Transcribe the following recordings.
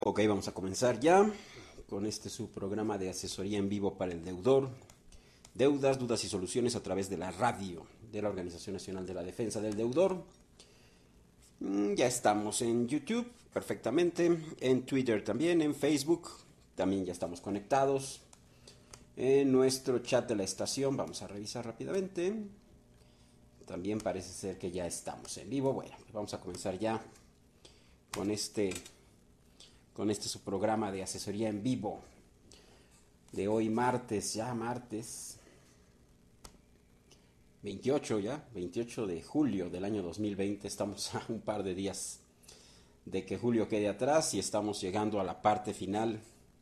Ok, vamos a comenzar ya con este su programa de asesoría en vivo para el deudor. Deudas, dudas y soluciones a través de la radio de la Organización Nacional de la Defensa del Deudor. Ya estamos en YouTube perfectamente, en Twitter también, en Facebook también ya estamos conectados. En nuestro chat de la estación vamos a revisar rápidamente. También parece ser que ya estamos en vivo. Bueno, vamos a comenzar ya con este su programa de asesoría en vivo de hoy martes, ya martes 28 ya, 28 de julio del año 2020. Estamos a un par de días de que julio quede atrás y estamos llegando a la parte final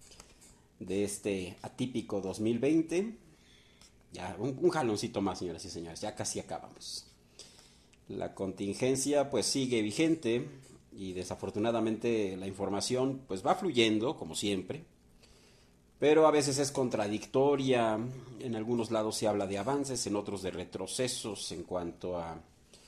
de este atípico 2020. Ya un jaloncito más, señoras y señores, ya casi acabamos. La contingencia pues sigue vigente y desafortunadamente la información pues va fluyendo como siempre, pero a veces es contradictoria. En algunos lados se habla de avances, en otros de retrocesos en cuanto a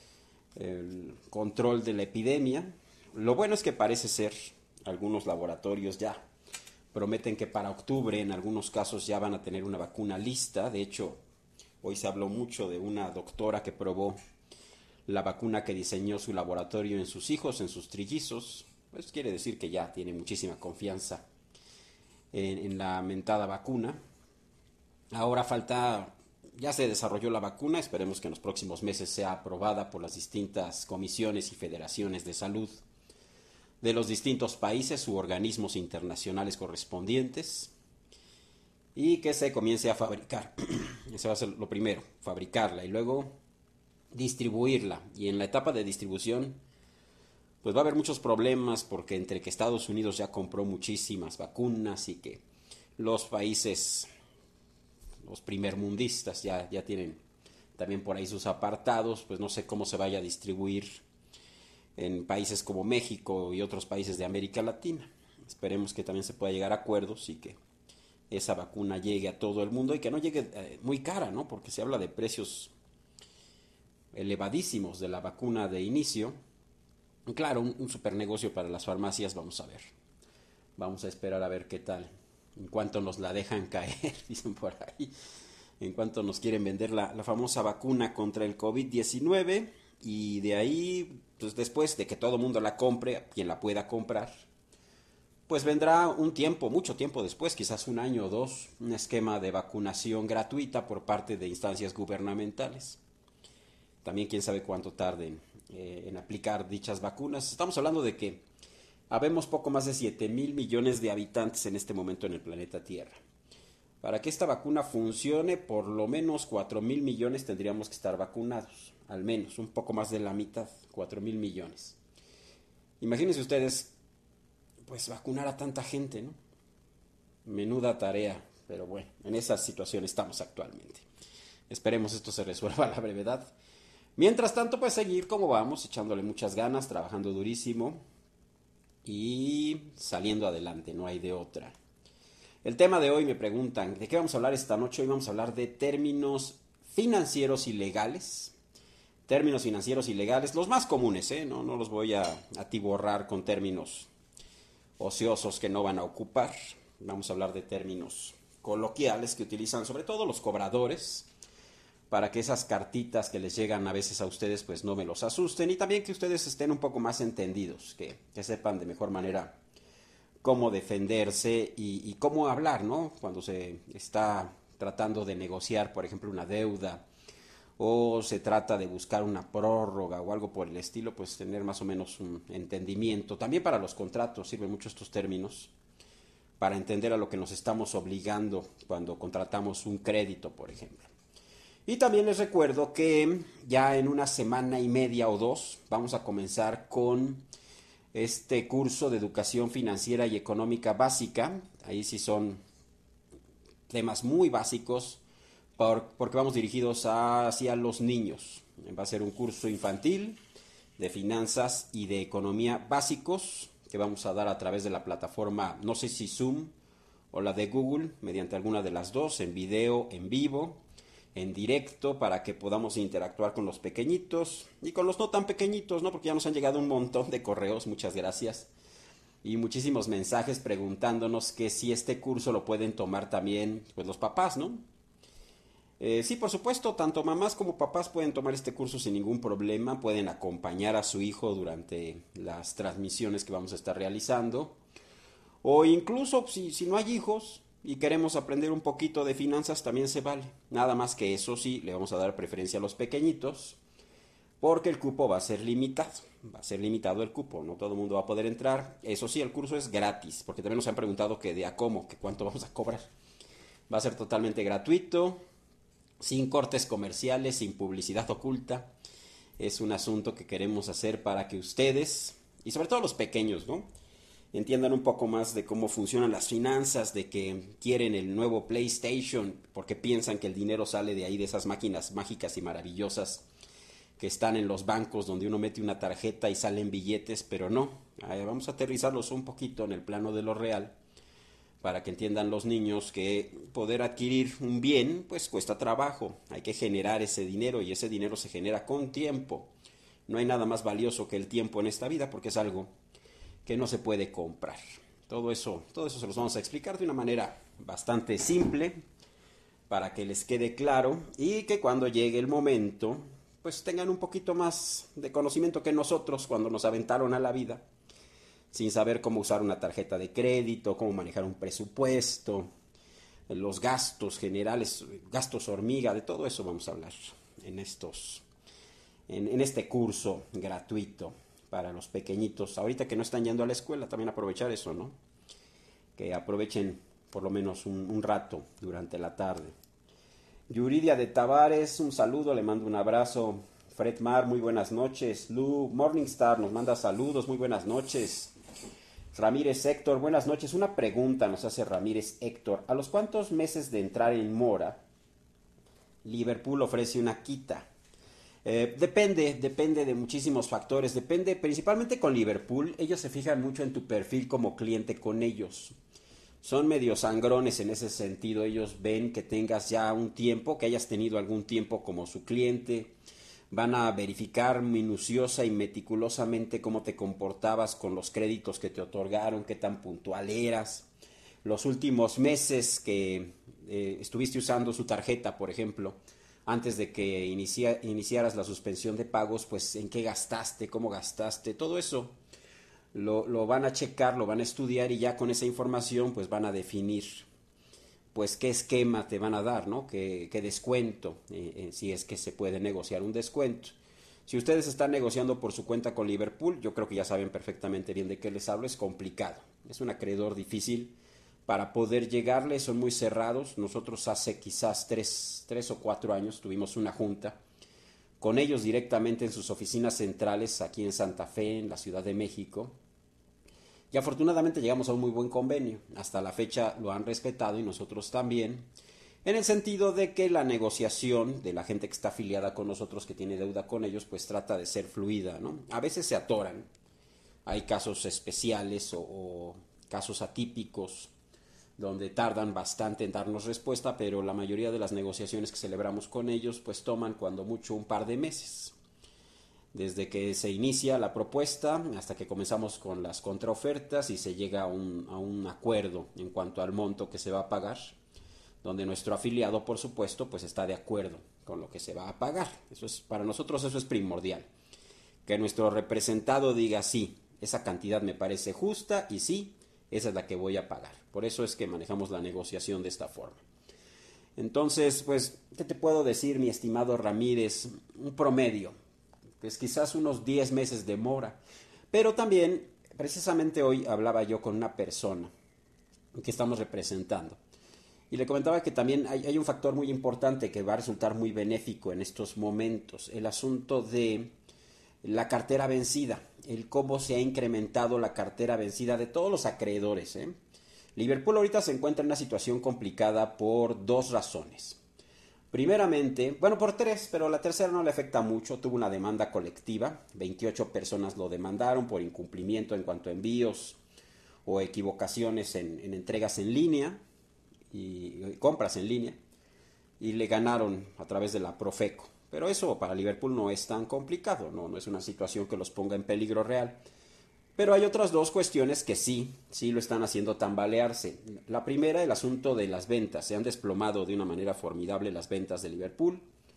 el control de la epidemia. Lo bueno es que parece ser, algunos laboratorios ya prometen que para octubre en algunos casos ya van a tener una vacuna lista. De hecho, hoy se habló mucho de una doctora que probó la vacuna que diseñó su laboratorio en sus hijos, en sus trillizos. Pues quiere decir que ya tiene muchísima confianza en la mentada vacuna. Ahora falta, ya se desarrolló la vacuna, esperemos que en los próximos meses sea aprobada por las distintas comisiones y federaciones de salud de los distintos países u organismos internacionales correspondientes y que se comience a fabricar. Eso va a ser lo primero, fabricarla y luego distribuirla. Y en la etapa de distribución pues va a haber muchos problemas porque entre que Estados Unidos ya compró muchísimas vacunas y que los países, los primermundistas ya tienen también por ahí sus apartados, pues no sé cómo se vaya a distribuir en países como México y otros países de América Latina. Esperemos que también se pueda llegar a acuerdos y que esa vacuna llegue a todo el mundo y que no llegue muy cara, ¿no? Porque se habla de precios elevadísimos de la vacuna de inicio. Claro, un super negocio para las farmacias, vamos a ver. Vamos a esperar a ver qué tal. En cuanto nos la dejan caer, dicen por ahí. En cuanto nos quieren vender la famosa vacuna contra el COVID-19. Y de ahí, pues después de que todo el mundo la compre, quien la pueda comprar, pues vendrá un tiempo, mucho tiempo después, quizás un año o dos, un esquema de vacunación gratuita por parte de instancias gubernamentales. También quién sabe cuánto tarden en aplicar dichas vacunas. Estamos hablando de que habemos poco más de 7.000 millones de habitantes en este momento en el planeta Tierra. Para que esta vacuna funcione, por lo menos 4.000 millones tendríamos que estar vacunados. Al menos, un poco más de la mitad, 4.000 millones. Imagínense ustedes, pues vacunar a tanta gente, ¿no? Menuda tarea, pero bueno, en esa situación estamos actualmente. Esperemos esto se resuelva a la brevedad. Mientras tanto, pues seguir como vamos, echándole muchas ganas, trabajando durísimo y saliendo adelante, no hay de otra. El tema de hoy me preguntan, ¿de qué vamos a hablar esta noche? Hoy vamos a hablar de términos financieros y legales. Términos financieros y legales, los más comunes, ¿eh? No los voy a atiborrar con términos ociosos que no van a ocupar. Vamos a hablar de términos coloquiales que utilizan sobre todo los cobradores, para que esas cartitas que les llegan a veces a ustedes pues no me los asusten y también que ustedes estén un poco más entendidos, que sepan de mejor manera cómo defenderse y cómo hablar, ¿no? Cuando se está tratando de negociar, por ejemplo, una deuda o se trata de buscar una prórroga o algo por el estilo, pues tener más o menos un entendimiento. También para los contratos sirven mucho estos términos para entender a lo que nos estamos obligando cuando contratamos un crédito, por ejemplo. Y también les recuerdo que ya en una semana y media o dos vamos a comenzar con este curso de educación financiera y económica básica. Ahí sí son temas muy básicos porque vamos dirigidos hacia los niños. Va a ser un curso infantil de finanzas y de economía básicos que vamos a dar a través de la plataforma, no sé si Zoom o la de Google, mediante alguna de las dos, en video, en vivo, en directo, para que podamos interactuar con los pequeñitos y con los no tan pequeñitos, ¿no? Porque ya nos han llegado un montón de correos, muchas gracias, y muchísimos mensajes preguntándonos que si este curso lo pueden tomar también pues los papás, ¿no? Sí, por supuesto, tanto mamás como papás pueden tomar este curso sin ningún problema, pueden acompañar a su hijo durante las transmisiones que vamos a estar realizando, o incluso si no hay hijos y queremos aprender un poquito de finanzas también se vale. Nada más que eso sí, le vamos a dar preferencia a los pequeñitos, porque el cupo va a ser limitado el cupo, no todo el mundo va a poder entrar. Eso sí, el curso es gratis, porque también nos han preguntado que de a cómo, que cuánto vamos a cobrar. Va a ser totalmente gratuito, sin cortes comerciales, sin publicidad oculta. Es un asunto que queremos hacer para que ustedes, y sobre todo los pequeños, ¿no?, entiendan un poco más de cómo funcionan las finanzas, de que quieren el nuevo PlayStation, porque piensan que el dinero sale de ahí, de esas máquinas mágicas y maravillosas que están en los bancos donde uno mete una tarjeta y salen billetes, pero no. Vamos a aterrizarlos un poquito en el plano de lo real para que entiendan los niños que poder adquirir un bien pues cuesta trabajo, hay que generar ese dinero y ese dinero se genera con tiempo. No hay nada más valioso que el tiempo en esta vida porque es algo que no se puede comprar. Todo eso se los vamos a explicar de una manera bastante simple para que les quede claro y que cuando llegue el momento pues tengan un poquito más de conocimiento que nosotros cuando nos aventaron a la vida sin saber cómo usar una tarjeta de crédito, cómo manejar un presupuesto, los gastos generales, gastos hormiga, de todo eso vamos a hablar en este curso gratuito para los pequeñitos. Ahorita que no están yendo a la escuela, también aprovechar eso, ¿no? Que aprovechen por lo menos un rato durante la tarde. Yuridia de Tavares, un saludo, le mando un abrazo. Fred Mar, muy buenas noches. Lu Morningstar nos manda saludos, muy buenas noches. Ramírez Héctor, buenas noches. Una pregunta nos hace Ramírez Héctor. ¿A los cuántos meses de entrar en mora Liverpool ofrece una quita? Depende de muchísimos factores. Depende principalmente con Liverpool. Ellos se fijan mucho en tu perfil como cliente con ellos. Son medio sangrones en ese sentido. Ellos ven que tengas ya un tiempo, que hayas tenido algún tiempo como su cliente. Van a verificar minuciosa y meticulosamente cómo te comportabas con los créditos que te otorgaron, qué tan puntual eras, los últimos meses que estuviste usando su tarjeta, por ejemplo, antes de que iniciaras la suspensión de pagos, pues en qué gastaste, cómo gastaste, todo eso lo van a checar, lo van a estudiar y ya con esa información pues van a definir pues qué esquema te van a dar, ¿no? Qué descuento, si es que se puede negociar un descuento. Si ustedes están negociando por su cuenta con Liverpool, yo creo que ya saben perfectamente bien de qué les hablo, es complicado, es un acreedor difícil para poder llegarle, son muy cerrados. Nosotros hace quizás 3 o 4 años tuvimos una junta con ellos directamente en sus oficinas centrales aquí en Santa Fe, en la Ciudad de México. Y afortunadamente llegamos a un muy buen convenio. Hasta la fecha lo han respetado y nosotros también. En el sentido de que la negociación de la gente que está afiliada con nosotros, que tiene deuda con ellos, pues trata de ser fluida, ¿no? A veces se atoran. Hay casos especiales o casos atípicos donde tardan bastante en darnos respuesta, pero la mayoría de las negociaciones que celebramos con ellos pues toman cuando mucho un par de meses. Desde que se inicia la propuesta hasta que comenzamos con las contraofertas y se llega a un acuerdo en cuanto al monto que se va a pagar, donde nuestro afiliado, por supuesto, pues está de acuerdo con lo que se va a pagar. Para nosotros eso es primordial. Que nuestro representado diga sí, esa cantidad me parece justa y sí, esa es la que voy a pagar. Por eso es que manejamos la negociación de esta forma. Entonces, pues, ¿qué te puedo decir, mi estimado Ramírez? Un promedio. Pues quizás unos 10 meses de mora. Pero también, precisamente hoy hablaba yo con una persona que estamos representando. Y le comentaba que también hay un factor muy importante que va a resultar muy benéfico en estos momentos. El asunto de la cartera vencida. El cómo se ha incrementado la cartera vencida de todos los acreedores. Liverpool ahorita se encuentra en una situación complicada por 2 razones. Primeramente, bueno, por 3, pero la tercera no le afecta mucho. Tuvo una demanda colectiva, 28 personas lo demandaron por incumplimiento en cuanto a envíos o equivocaciones en entregas en línea y compras en línea, y le ganaron a través de la Profeco. Pero eso para Liverpool no es tan complicado, no es una situación que los ponga en peligro real. Pero hay otras dos cuestiones que sí lo están haciendo tambalearse. La primera, el asunto de las ventas. Se han desplomado de una manera formidable las ventas de Liverpool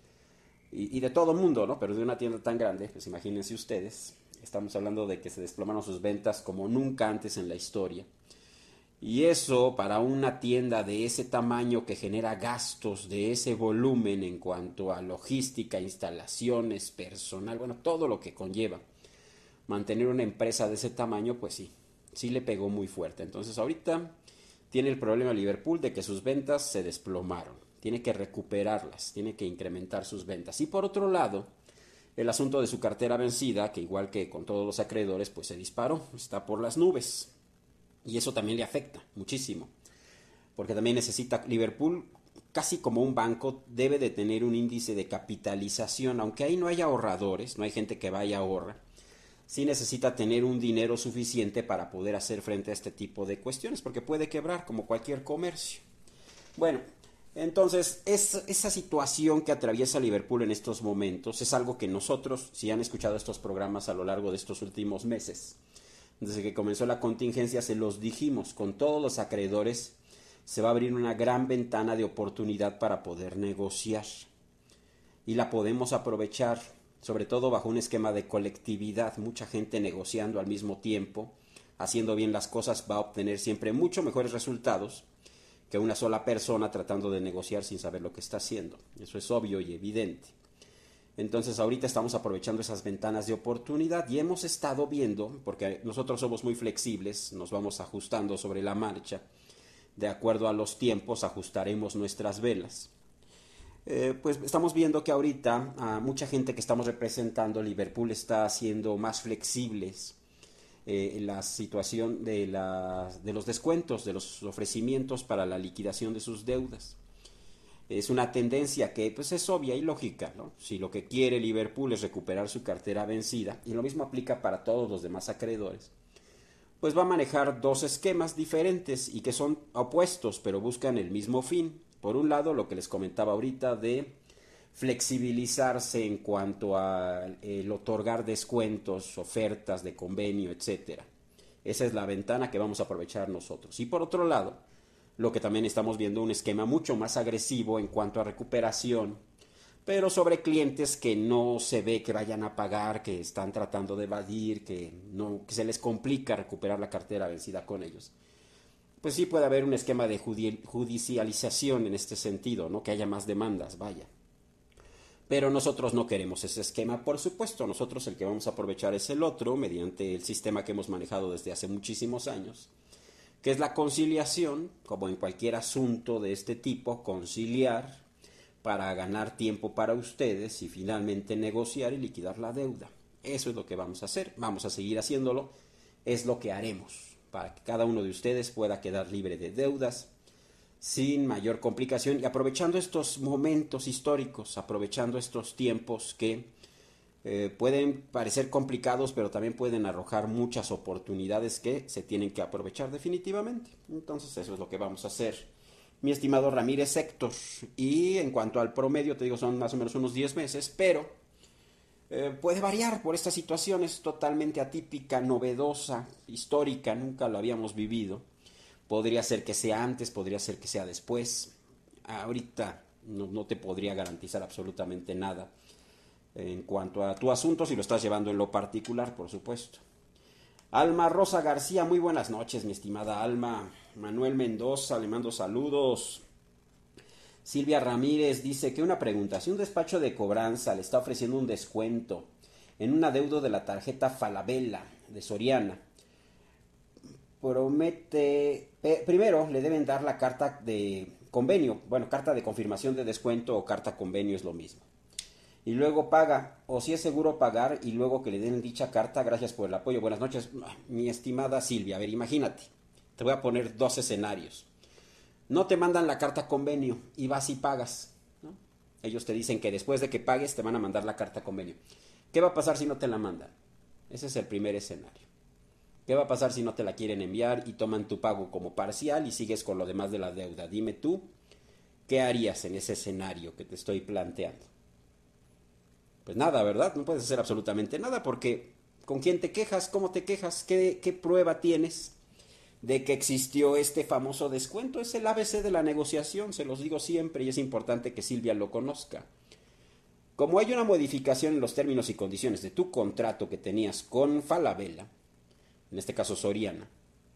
y de todo el mundo, ¿no? Pero de una tienda tan grande, pues imagínense ustedes. Estamos hablando de que se desplomaron sus ventas como nunca antes en la historia. Y eso para una tienda de ese tamaño que genera gastos de ese volumen en cuanto a logística, instalaciones, personal, bueno, todo lo que conlleva mantener una empresa de ese tamaño, pues sí le pegó muy fuerte. Entonces ahorita tiene el problema Liverpool de que sus ventas se desplomaron. Tiene que recuperarlas, tiene que incrementar sus ventas. Y por otro lado, el asunto de su cartera vencida, que igual que con todos los acreedores, pues se disparó, está por las nubes. Y eso también le afecta muchísimo, porque también necesita Liverpool, casi como un banco, debe de tener un índice de capitalización, aunque ahí no haya ahorradores, no hay gente que vaya a ahorrar, sí necesita tener un dinero suficiente para poder hacer frente a este tipo de cuestiones, porque puede quebrar como cualquier comercio. Bueno, entonces esa situación que atraviesa Liverpool en estos momentos es algo que nosotros, si han escuchado estos programas a lo largo de estos últimos meses, desde que comenzó la contingencia se los dijimos, con todos los acreedores se va a abrir una gran ventana de oportunidad para poder negociar y la podemos aprovechar, sobre todo bajo un esquema de colectividad, mucha gente negociando al mismo tiempo, haciendo bien las cosas va a obtener siempre mucho mejores resultados que una sola persona tratando de negociar sin saber lo que está haciendo. Eso es obvio y evidente. Entonces ahorita estamos aprovechando esas ventanas de oportunidad y hemos estado viendo, porque nosotros somos muy flexibles, nos vamos ajustando sobre la marcha, de acuerdo a los tiempos ajustaremos nuestras velas. Pues estamos viendo que ahorita a mucha gente que estamos representando, Liverpool está haciendo más flexibles la situación de los descuentos, de los ofrecimientos para la liquidación de sus deudas. Es una tendencia que pues es obvia y lógica, ¿no? Si lo que quiere Liverpool es recuperar su cartera vencida, y lo mismo aplica para todos los demás acreedores, pues va a manejar dos esquemas diferentes y que son opuestos, pero buscan el mismo fin. Por un lado, lo que les comentaba ahorita de flexibilizarse en cuanto a el otorgar descuentos, ofertas de convenio, etcétera. Esa es la ventana que vamos a aprovechar nosotros. Y por otro lado, lo que también estamos viendo un esquema mucho más agresivo en cuanto a recuperación, pero sobre clientes que no se ve que vayan a pagar, que están tratando de evadir, que se les complica recuperar la cartera vencida con ellos. Pues sí puede haber un esquema de judicialización en este sentido, ¿no? Que haya más demandas, vaya. Pero nosotros no queremos ese esquema, por supuesto. Nosotros el que vamos a aprovechar es el otro, mediante el sistema que hemos manejado desde hace muchísimos años, que es la conciliación, como en cualquier asunto de este tipo, conciliar para ganar tiempo para ustedes y finalmente negociar y liquidar la deuda. Eso es lo que vamos a hacer, vamos a seguir haciéndolo, es lo que haremos para que cada uno de ustedes pueda quedar libre de deudas sin mayor complicación y aprovechando estos momentos históricos, aprovechando estos tiempos que pueden parecer complicados, pero también pueden arrojar muchas oportunidades que se tienen que aprovechar definitivamente. Entonces eso es lo que vamos a hacer, mi estimado Ramírez Héctor. Y en cuanto al promedio, te digo, son más o menos unos 10 meses, pero puede variar por esta situación, es totalmente atípica, novedosa, histórica, nunca lo habíamos vivido. Podría ser que sea antes, podría ser que sea después. Ahorita no te podría garantizar absolutamente nada en cuanto a tu asunto, si lo estás llevando en lo particular, por supuesto. Alma Rosa García, muy buenas noches, mi estimada Alma. Manuel Mendoza, le mando saludos. Silvia Ramírez dice que una pregunta, si un despacho de cobranza le está ofreciendo un descuento en un adeudo de la tarjeta Falabella de Soriana, promete, primero le deben dar la carta de convenio, bueno, carta de confirmación de descuento o carta convenio es lo mismo. Y luego paga, o si es seguro pagar y luego que le den dicha carta, gracias por el apoyo. Buenas noches, mi estimada Silvia. A ver, imagínate, te voy a poner dos escenarios. No te mandan la carta convenio y vas y pagas, ¿no? Ellos te dicen que después de que pagues te van a mandar la carta convenio. ¿Qué va a pasar si no te la mandan? Ese es el primer escenario. ¿Qué va a pasar si no te la quieren enviar y toman tu pago como parcial y sigues con lo demás de la deuda? Dime tú, ¿qué harías en ese escenario que te estoy planteando? Pues nada, ¿verdad? No puedes hacer absolutamente nada porque ¿Con quién te quejas? ¿Cómo te quejas? ¿Qué prueba tienes de que existió este famoso descuento? Es el ABC de la negociación, se los digo siempre y es importante que Silvia lo conozca. Como hay una modificación en los términos y condiciones de tu contrato que tenías con Falabella, en este caso Soriana,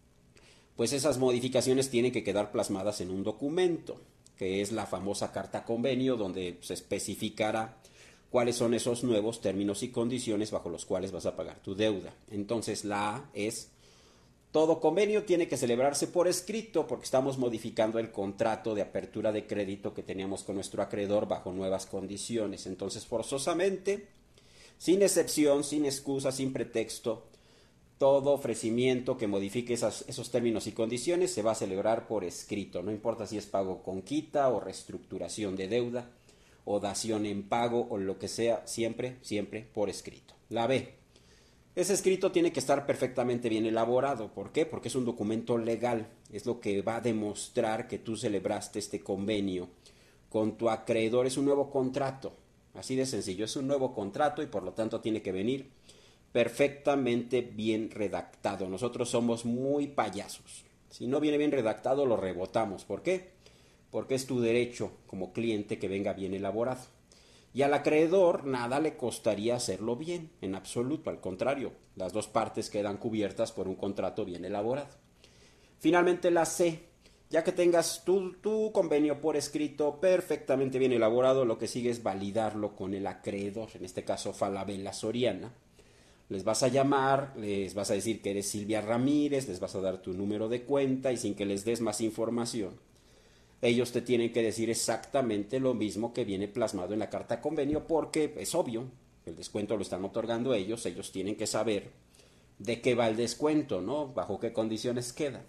pues esas modificaciones tienen que quedar plasmadas en un documento, que es la famosa carta convenio, donde se especificará cuáles son esos nuevos términos y condiciones bajo los cuales vas a pagar tu deuda. Entonces la A es: todo convenio tiene que celebrarse por escrito porque estamos modificando el contrato de apertura de crédito que teníamos con nuestro acreedor bajo nuevas condiciones. Entonces, forzosamente, sin excepción, sin excusa, sin pretexto, todo ofrecimiento que modifique esos términos y condiciones se va a celebrar por escrito. No importa si es pago con quita o reestructuración de deuda o dación en pago o lo que sea, siempre, siempre por escrito. La B: ese escrito tiene que estar perfectamente bien elaborado. ¿Por qué? Porque es un documento legal. Es lo que va a demostrar que tú celebraste este convenio con tu acreedor. Es un nuevo contrato. Así de sencillo. Es un nuevo contrato y por lo tanto tiene que venir perfectamente bien redactado. Nosotros somos muy payasos. Si no viene bien redactado, lo rebotamos. ¿Por qué? Porque es tu derecho como cliente que venga bien elaborado. Y al acreedor nada le costaría hacerlo bien, en absoluto, al contrario, las dos partes quedan cubiertas por un contrato bien elaborado. Finalmente la C: ya que tengas tu convenio por escrito perfectamente bien elaborado, lo que sigue es validarlo con el acreedor, en este caso Falabella Soriana. Les vas a llamar, les vas a decir que eres Silvia Ramírez, les vas a dar tu número de cuenta y sin que les des más información, ellos te tienen que decir exactamente lo mismo que viene plasmado en la carta convenio, porque es obvio, el descuento lo están otorgando ellos tienen que saber de qué va el descuento, ¿no? Bajo qué condiciones queda.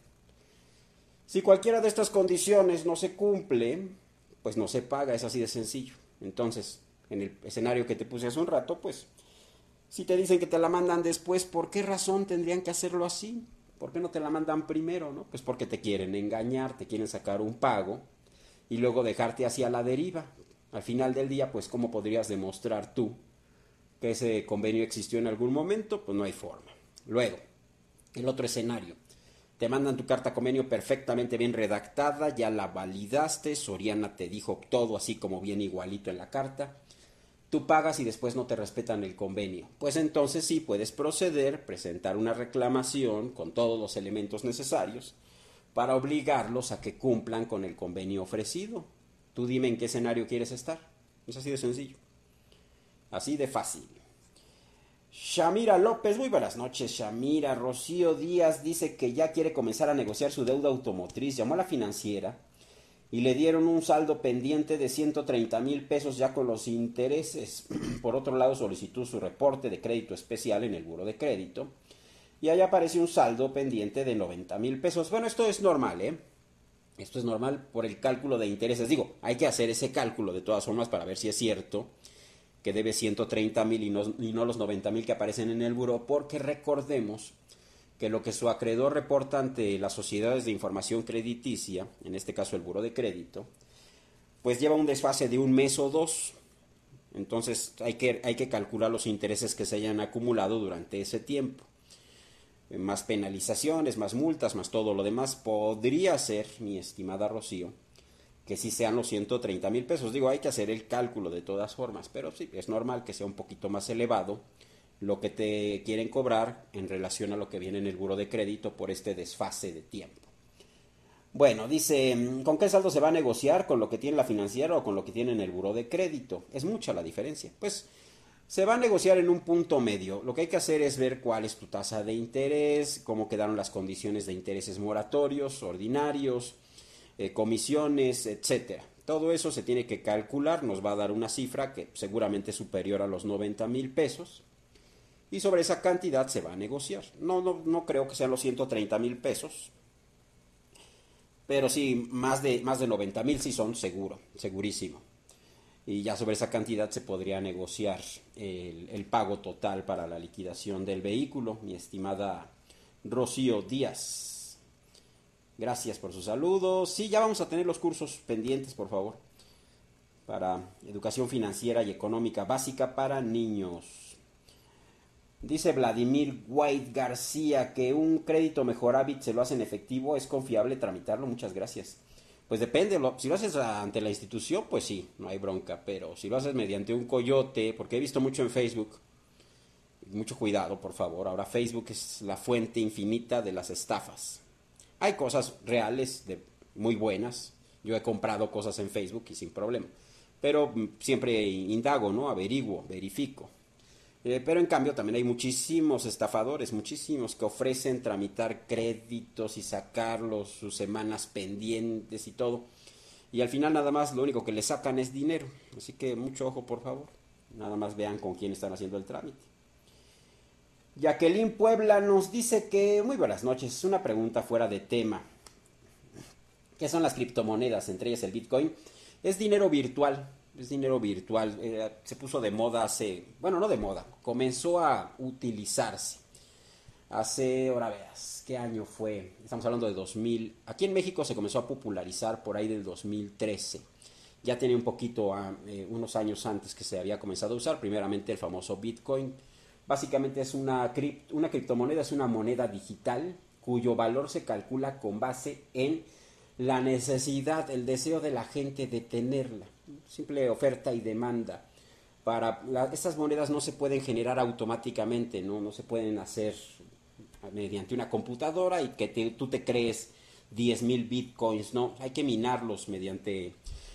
Si cualquiera de estas condiciones no se cumple, pues no se paga, es así de sencillo. Entonces, en el escenario que te puse hace un rato, pues si te dicen que te la mandan después, ¿por qué razón tendrían que hacerlo así? ¿Por qué no te la mandan primero, no? Pues porque te quieren engañar, te quieren sacar un pago y luego dejarte hacia la deriva. Al final del día, pues ¿cómo podrías demostrar tú que ese convenio existió en algún momento? Pues no hay forma. Luego, el otro escenario: te mandan tu carta convenio perfectamente bien redactada, ya la validaste, Soriana te dijo todo así como bien igualito en la carta. Tú pagas y después no te respetan el convenio. Pues entonces sí puedes proceder, presentar una reclamación con todos los elementos necesarios para obligarlos a que cumplan con el convenio ofrecido. Tú dime en qué escenario quieres estar. Es así de sencillo. Así de fácil. Shamira López, muy buenas noches, Shamira. Rocío Díaz dice que ya quiere comenzar a negociar su deuda automotriz. Llamó a la financiera y le dieron un saldo pendiente de 130,000 pesos ya con los intereses. Por otro lado, solicitó su reporte de crédito especial en el buro de crédito y ahí aparece un saldo pendiente de 90,000 pesos. Bueno, esto es normal, ¿eh? Esto es normal por el cálculo de intereses. Digo, hay que hacer ese cálculo de todas formas para ver si es cierto que debe 130,000 y no los 90,000 que aparecen en el buro, porque recordemos que lo que su acreedor reporta ante las sociedades de información crediticia, en este caso el buro de crédito, pues lleva un desfase de un mes o dos. Entonces hay que calcular los intereses que se hayan acumulado durante ese tiempo. Más penalizaciones, más multas, más todo lo demás. Podría ser, mi estimada Rocío, que sí sean los 130,000 pesos. Digo, hay que hacer el cálculo de todas formas, pero sí, es normal que sea un poquito más elevado lo que te quieren cobrar en relación a lo que viene en el buro de crédito por este desfase de tiempo. Bueno, dice, ¿con qué saldo se va a negociar? ¿Con lo que tiene la financiera o con lo que tiene en el buro de crédito? Es mucha la diferencia. Pues se va a negociar en un punto medio. Lo que hay que hacer es ver cuál es tu tasa de interés, cómo quedaron las condiciones de intereses moratorios, ordinarios, comisiones, etcétera. Todo eso se tiene que calcular, nos va a dar una cifra que seguramente es superior a los 90,000 pesos. Y sobre esa cantidad se va a negociar. No creo que sean los 130,000 pesos. Pero sí, más de 90,000 sí son seguro, segurísimo. Y ya sobre esa cantidad se podría negociar el pago total para la liquidación del vehículo, mi estimada Rocío Díaz. Gracias por sus saludos. Sí, ya vamos a tener los cursos pendientes, por favor, para educación financiera y económica básica para niños. Dice Vladimir White García que un crédito Mejorabit se lo hace en efectivo, ¿es confiable tramitarlo? Muchas gracias. Pues depende, si lo haces ante la institución, pues sí, no hay bronca, pero si lo haces mediante un coyote, porque he visto mucho en Facebook, mucho cuidado, por favor, ahora Facebook es la fuente infinita de las estafas. Hay cosas reales, muy buenas, yo he comprado cosas en Facebook y sin problema, pero siempre indago, ¿no? Averiguo, verifico. Pero en cambio también hay muchísimos estafadores, muchísimos que ofrecen tramitar créditos y sacarlos sus semanas pendientes y todo. Y al final nada más lo único que le sacan es dinero. Así que mucho ojo por favor. Nada más vean con quién están haciendo el trámite. Jacqueline Puebla nos dice que, muy buenas noches, una pregunta fuera de tema. ¿Qué son las criptomonedas? Entre ellas el Bitcoin. Es dinero virtual. Es dinero virtual. Se puso de moda bueno, no de moda. Comenzó a utilizarse. Ahora veas, ¿qué año fue? Estamos hablando de 2000. Aquí en México se comenzó a popularizar por ahí del 2013. Ya tenía un poquito, unos años antes que se había comenzado a usar. Primeramente el famoso Bitcoin. Básicamente es una criptomoneda, es una moneda digital cuyo valor se calcula con base en la necesidad, el deseo de la gente de tenerla. Simple oferta y demanda. Estas monedas no se pueden generar automáticamente, no se pueden hacer mediante una computadora y que tú te crees 10,000 bitcoins, no, hay que minarlos mediante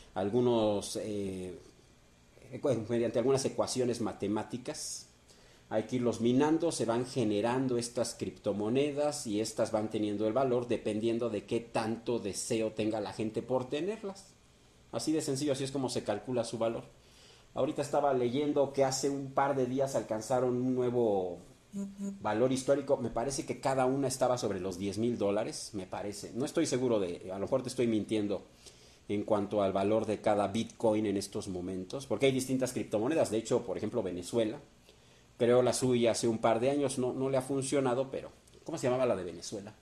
mediante algunas ecuaciones matemáticas. Hay que irlos minando, se van generando estas criptomonedas y estas van teniendo el valor dependiendo de qué tanto deseo tenga la gente por tenerlas. Así de sencillo, así es como se calcula su valor. Ahorita estaba leyendo que hace un par de días alcanzaron un nuevo valor histórico. Me parece que cada una estaba sobre los $10,000, me parece. No estoy seguro a lo mejor te estoy mintiendo en cuanto al valor de cada Bitcoin en estos momentos, porque hay distintas criptomonedas. De hecho, por ejemplo, Venezuela creó la suya hace un par de años, no le ha funcionado, pero ¿cómo se llamaba la de Venezuela?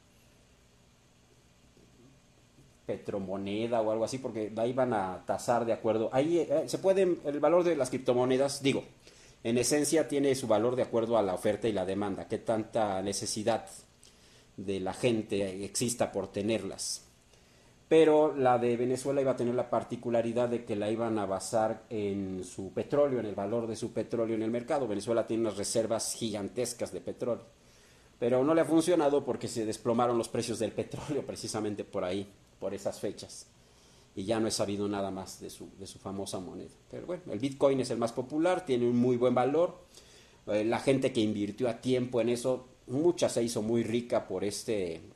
Petromoneda o algo así, porque la iban a tasar de acuerdo. Ahí el valor de las criptomonedas, digo, en esencia tiene su valor de acuerdo a la oferta y la demanda, qué tanta necesidad de la gente exista por tenerlas. Pero la de Venezuela iba a tener la particularidad de que la iban a basar en su petróleo, en el valor de su petróleo en el mercado. Venezuela tiene unas reservas gigantescas de petróleo, pero no le ha funcionado porque se desplomaron los precios del petróleo precisamente por ahí, por esas fechas, y ya no he sabido nada más de su famosa moneda. Pero bueno, el Bitcoin es el más popular, tiene un muy buen valor. La gente que invirtió a tiempo en eso, mucha se hizo muy rica por esta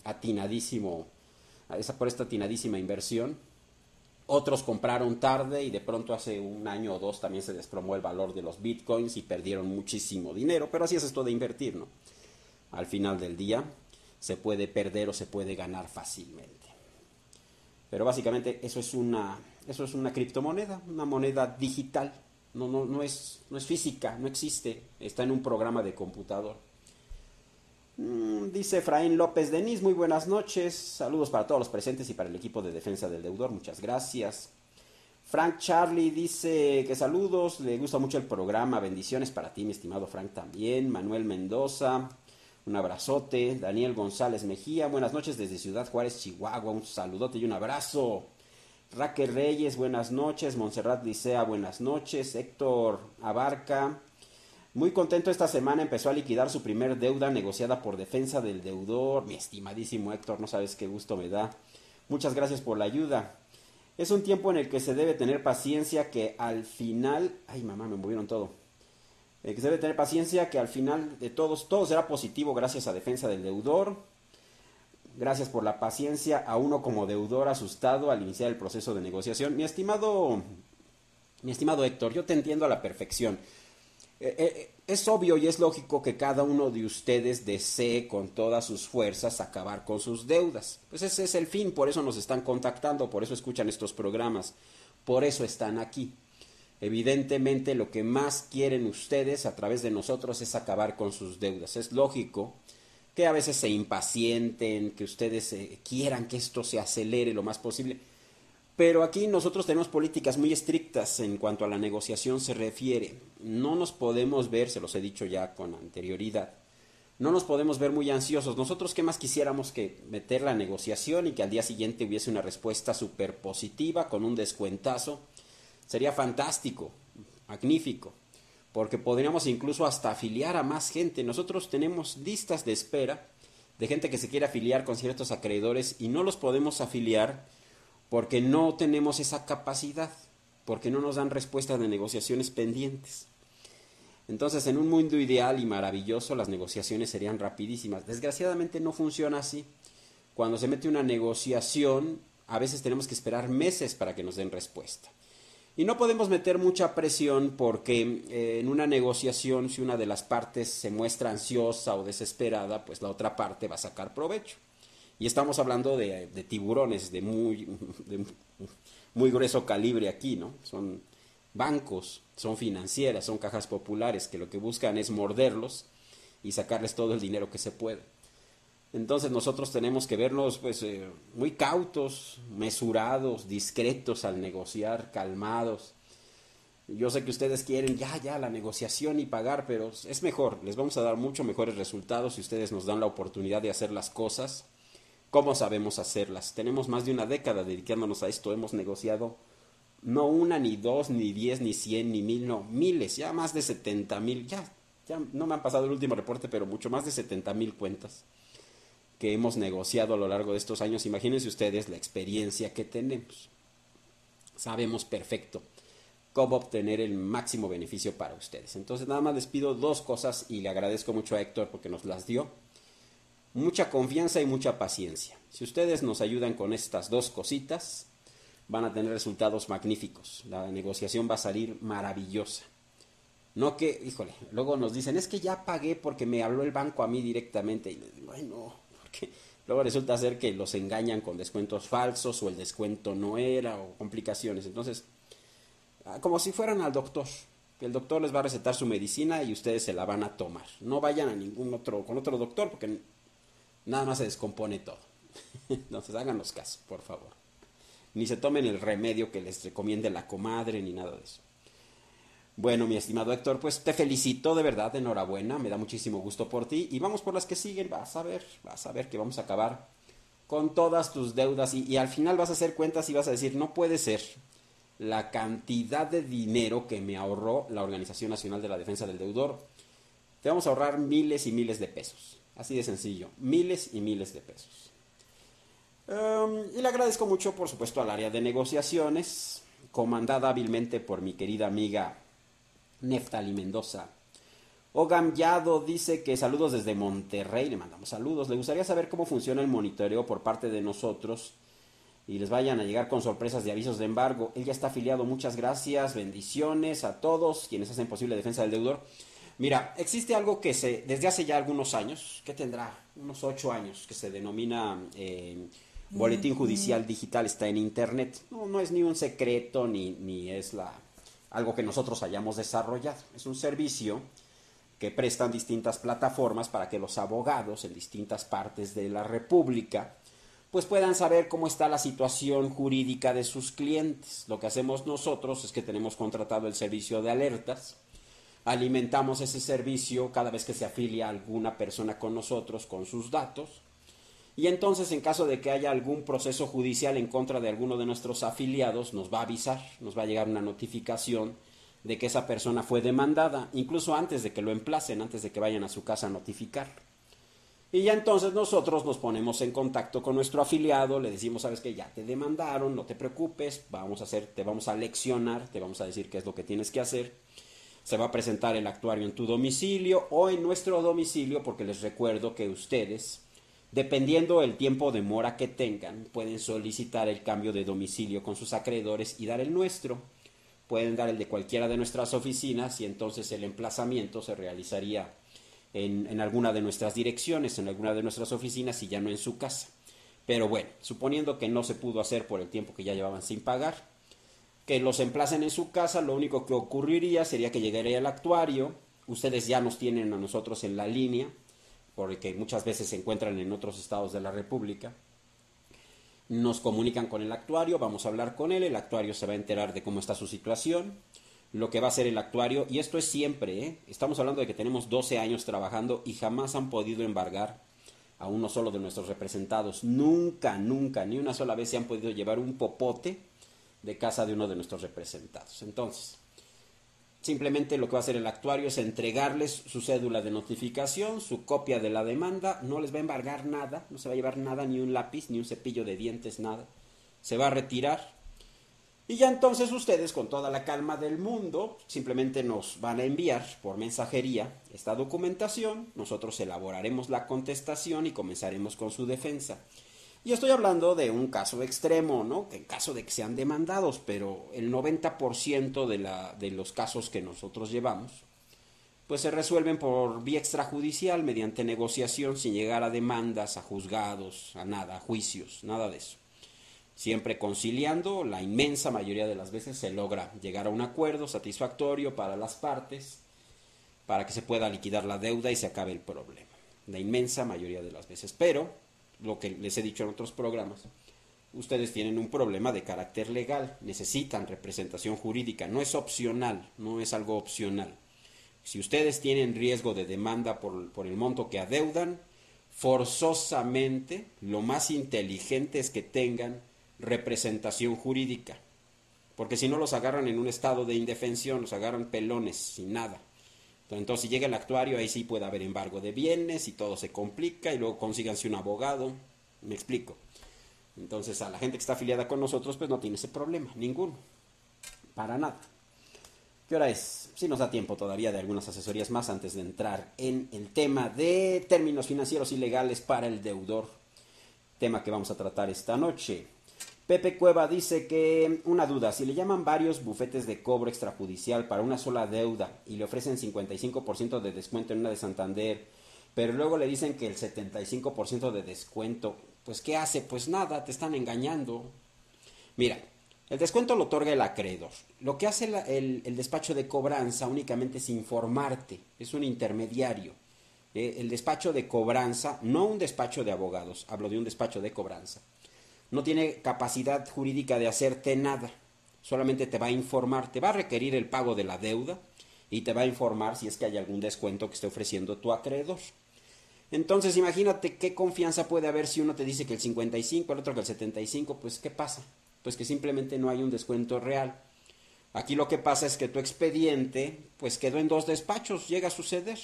atinadísima inversión. Otros compraron tarde y de pronto hace un año o dos también se desplomó el valor de los bitcoins y perdieron muchísimo dinero. Pero así es esto de invertir, ¿no? Al final del día se puede perder o se puede ganar fácilmente. Pero básicamente eso es una criptomoneda, una moneda digital. No es física, no existe, está en un programa de computador. Dice Efraín López Denis, muy buenas noches, saludos para todos los presentes y para el equipo de defensa del deudor, muchas gracias. Frank Charlie dice que saludos, le gusta mucho el programa, bendiciones para ti mi estimado Frank también. Manuel Mendoza, un abrazote. Daniel González Mejía, buenas noches desde Ciudad Juárez, Chihuahua, un saludote y un abrazo. Raquel Reyes, buenas noches. Montserrat Licea, buenas noches. Héctor Abarca, muy contento esta semana, empezó a liquidar su primer deuda negociada por defensa del deudor. Mi estimadísimo Héctor, no sabes qué gusto me da. Muchas gracias por la ayuda. Es un tiempo en el que se debe tener paciencia que al final... Ay, mamá, me movieron todo. Que se debe tener paciencia que al final de todo será positivo gracias a defensa del deudor. Gracias por la paciencia a uno como deudor asustado al iniciar el proceso de negociación. Mi estimado Héctor, yo te entiendo a la perfección. Es obvio y es lógico que cada uno de ustedes desee con todas sus fuerzas acabar con sus deudas. Pues ese es el fin, por eso nos están contactando, por eso escuchan estos programas, por eso están aquí. Evidentemente lo que más quieren ustedes a través de nosotros es acabar con sus deudas. Es lógico que a veces se impacienten, que ustedes quieran que esto se acelere lo más posible. Pero aquí nosotros tenemos políticas muy estrictas en cuanto a la negociación se refiere. No nos podemos ver, se los he dicho ya con anterioridad, no nos podemos ver muy ansiosos. Nosotros qué más quisiéramos que meter la negociación y que al día siguiente hubiese una respuesta súper positiva con un descuentazo. Sería fantástico, magnífico, porque podríamos incluso hasta afiliar a más gente. Nosotros tenemos listas de espera de gente que se quiere afiliar con ciertos acreedores y no los podemos afiliar porque no tenemos esa capacidad, porque no nos dan respuestas de negociaciones pendientes. Entonces, en un mundo ideal y maravilloso, las negociaciones serían rapidísimas. Desgraciadamente no funciona así. Cuando se mete una negociación, a veces tenemos que esperar meses para que nos den respuesta. Y no podemos meter mucha presión porque en una negociación, si una de las partes se muestra ansiosa o desesperada, pues la otra parte va a sacar provecho. Y estamos hablando de tiburones de muy grueso calibre aquí, ¿no? Son bancos, son financieras, son cajas populares que lo que buscan es morderlos y sacarles todo el dinero que se puede. Entonces nosotros tenemos que vernos pues muy cautos, mesurados, discretos al negociar, calmados. Yo sé que ustedes quieren ya la negociación y pagar, pero es mejor, les vamos a dar mucho mejores resultados si ustedes nos dan la oportunidad de hacer las cosas como sabemos hacerlas. Tenemos más de una década dedicándonos a esto, hemos negociado no una, ni dos, ni 10, ni 100, ni 1000, no, miles, ya más de 70,000, ya no me han pasado el último reporte, pero mucho más de 70,000 cuentas que hemos negociado a lo largo de estos años. Imagínense ustedes la experiencia que tenemos. Sabemos perfecto cómo obtener el máximo beneficio para ustedes. Entonces nada más les pido dos cosas y le agradezco mucho a Héctor porque nos las dio. Mucha confianza y mucha paciencia. Si ustedes nos ayudan con estas dos cositas, van a tener resultados magníficos. La negociación va a salir maravillosa. No que, híjole, luego nos dicen, es que ya pagué porque me habló el banco a mí directamente. Y les digo, ay no, porque luego resulta ser que los engañan con descuentos falsos o el descuento no era o complicaciones. Entonces, como si fueran al doctor. El doctor les va a recetar su medicina y ustedes se la van a tomar. No vayan a con otro doctor porque nada más se descompone todo. Entonces háganos caso, por favor. Ni se tomen el remedio que les recomiende la comadre ni nada de eso. Bueno, mi estimado Héctor, pues te felicito de verdad, enhorabuena, me da muchísimo gusto por ti y vamos por las que siguen, vas a ver que vamos a acabar con todas tus deudas y al final vas a hacer cuentas y vas a decir, no puede ser la cantidad de dinero que me ahorró la Organización Nacional de la Defensa del Deudor. Te vamos a ahorrar miles y miles de pesos, así de sencillo, miles y miles de pesos. Y le agradezco mucho, por supuesto, al área de negociaciones, comandada hábilmente por mi querida amiga Neftali Mendoza. Ogam Yado dice que saludos desde Monterrey, le mandamos saludos. Le gustaría saber cómo funciona el monitoreo por parte de nosotros y les vayan a llegar con sorpresas de avisos de embargo. Él ya está afiliado, muchas gracias, bendiciones a todos quienes hacen posible la defensa del deudor. Mira, existe algo que desde hace ya algunos años, ¿qué tendrá? Unos 8 años, que se denomina Boletín Judicial Digital, está en internet. No es ni un secreto ni es algo que nosotros hayamos desarrollado. Es un servicio que prestan distintas plataformas para que los abogados en distintas partes de la República pues puedan saber cómo está la situación jurídica de sus clientes. Lo que hacemos nosotros es que tenemos contratado el servicio de alertas, alimentamos ese servicio cada vez que se afilia alguna persona con nosotros con sus datos y entonces en caso de que haya algún proceso judicial en contra de alguno de nuestros afiliados nos va a avisar, nos va a llegar una notificación de que esa persona fue demandada, incluso antes de que lo emplacen, antes de que vayan a su casa a notificar. Y ya entonces nosotros nos ponemos en contacto con nuestro afiliado, le decimos, sabes que ya te demandaron, no te preocupes, te vamos a leccionar, te vamos a decir qué es lo que tienes que hacer. Se va a presentar el actuario en tu domicilio o en nuestro domicilio, porque les recuerdo que ustedes, dependiendo del tiempo de mora que tengan, pueden solicitar el cambio de domicilio con sus acreedores y dar el nuestro. Pueden dar el de cualquiera de nuestras oficinas y entonces el emplazamiento se realizaría en alguna de nuestras direcciones, en alguna de nuestras oficinas y ya no en su casa. Pero bueno, suponiendo que no se pudo hacer por el tiempo que ya llevaban sin pagar, que los emplacen en su casa, lo único que ocurriría sería que llegaría el actuario, ustedes ya nos tienen a nosotros en la línea, porque muchas veces se encuentran en otros estados de la República, nos comunican con el actuario, vamos a hablar con él, el actuario se va a enterar de cómo está su situación, lo que va a hacer el actuario, y esto es siempre, ¿eh? Estamos hablando de que tenemos 12 años trabajando y jamás han podido embargar a uno solo de nuestros representados. Nunca, nunca, ni una sola vez se han podido llevar un popote de casa de uno de nuestros representados. Entonces, simplemente lo que va a hacer el actuario es entregarles su cédula de notificación, su copia de la demanda, no les va a embargar nada, no se va a llevar nada, ni un lápiz, ni un cepillo de dientes, nada. Se va a retirar. Y ya entonces ustedes, con toda la calma del mundo, simplemente nos van a enviar por mensajería esta documentación, nosotros elaboraremos la contestación y comenzaremos con su defensa. Y estoy hablando de un caso extremo, ¿no? En caso de que sean demandados, pero el 90% de los casos que nosotros llevamos, pues se resuelven por vía extrajudicial, mediante negociación, sin llegar a demandas, a juzgados, a nada, a juicios, nada de eso. Siempre conciliando, la inmensa mayoría de las veces se logra llegar a un acuerdo satisfactorio para las partes, para que se pueda liquidar la deuda y se acabe el problema. La inmensa mayoría de las veces. Pero, lo que les he dicho en otros programas, ustedes tienen un problema de carácter legal, necesitan representación jurídica, no es opcional, no es algo opcional. Si ustedes tienen riesgo de demanda por el monto que adeudan, forzosamente lo más inteligente es que tengan representación jurídica, porque si no los agarran en un estado de indefensión, los agarran pelones, sin nada. Entonces, si llega el actuario, ahí sí puede haber embargo de bienes y todo se complica y luego consíganse un abogado. Me explico. Entonces, a la gente que está afiliada con nosotros, pues no tiene ese problema, ninguno, para nada. ¿Qué hora es? Sí nos da tiempo todavía de algunas asesorías más antes de entrar en el tema de términos financieros y legales para el deudor, tema que vamos a tratar esta noche. Pepe Cueva dice que una duda, si le llaman varios bufetes de cobro extrajudicial para una sola deuda y le ofrecen 55% de descuento en una de Santander, pero luego le dicen que el 75% de descuento, pues ¿qué hace? Pues nada, te están engañando. Mira, el descuento lo otorga el acreedor. Lo que hace el despacho de cobranza únicamente es informarte, es un intermediario. El despacho de cobranza, no un despacho de abogados, hablo de un despacho de cobranza, no tiene capacidad jurídica de hacerte nada, solamente te va a informar, te va a requerir el pago de la deuda y te va a informar si es que hay algún descuento que esté ofreciendo tu acreedor. Entonces imagínate qué confianza puede haber si uno te dice que el 55, el otro que el 75, pues ¿qué pasa? Pues que simplemente no hay un descuento real. Aquí lo que pasa es que tu expediente pues quedó en dos despachos, llega a suceder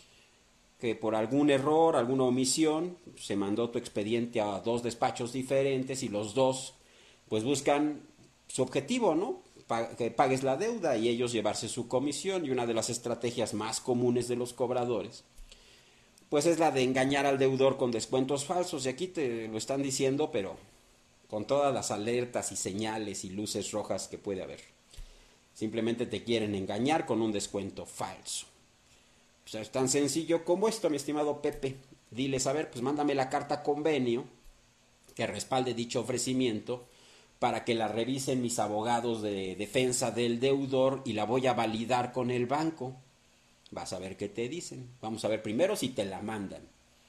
que por algún error, alguna omisión, se mandó tu expediente a dos despachos diferentes y los dos pues buscan su objetivo, ¿no? Que pagues la deuda y ellos llevarse su comisión. Y una de las estrategias más comunes de los cobradores pues es la de engañar al deudor con descuentos falsos. Y aquí te lo están diciendo, pero con todas las alertas y señales y luces rojas que puede haber. Simplemente te quieren engañar con un descuento falso. O sea, es tan sencillo como esto, mi estimado Pepe. Diles, a ver, pues mándame la carta convenio que respalde dicho ofrecimiento para que la revisen mis abogados de defensa del deudor y la voy a validar con el banco. Vas a ver qué te dicen. Vamos a ver primero si te la mandan.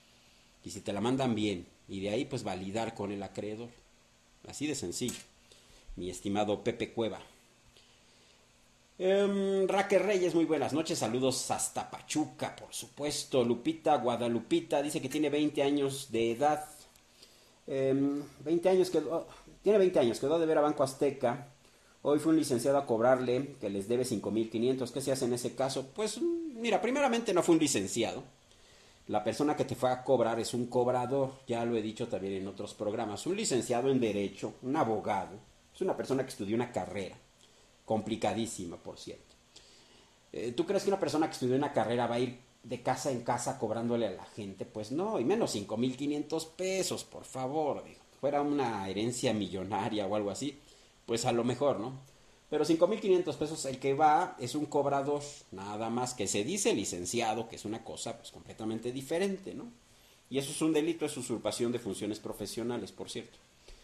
Y si te la mandan bien. Y de ahí pues validar con el acreedor. Así de sencillo. Mi estimado Pepe Cueva. Raquel Reyes, muy buenas noches, saludos hasta Pachuca, por supuesto. Lupita Guadalupita dice que tiene 20 años de edad. 20 años tiene 20 años, quedó de ver a Banco Azteca. Hoy fue un licenciado a cobrarle que les debe 5,500. ¿Qué se hace en ese caso? Pues mira, primeramente no fue un licenciado. La persona que te fue a cobrar es un cobrador, ya lo he dicho también en otros programas. Un licenciado en Derecho, un abogado, es una persona que estudió una carrera complicadísima, por cierto. ¿Tú crees que una persona que estudió una carrera va a ir de casa en casa cobrándole a la gente? Pues no, y menos 5,500 pesos, por favor. Digo, fuera una herencia millonaria o algo así, pues a lo mejor, ¿no? Pero 5,500 pesos el que va es un cobrador, nada más, que se dice licenciado, que es una cosa pues completamente diferente, ¿no? Y eso es un delito, es usurpación de funciones profesionales, por cierto.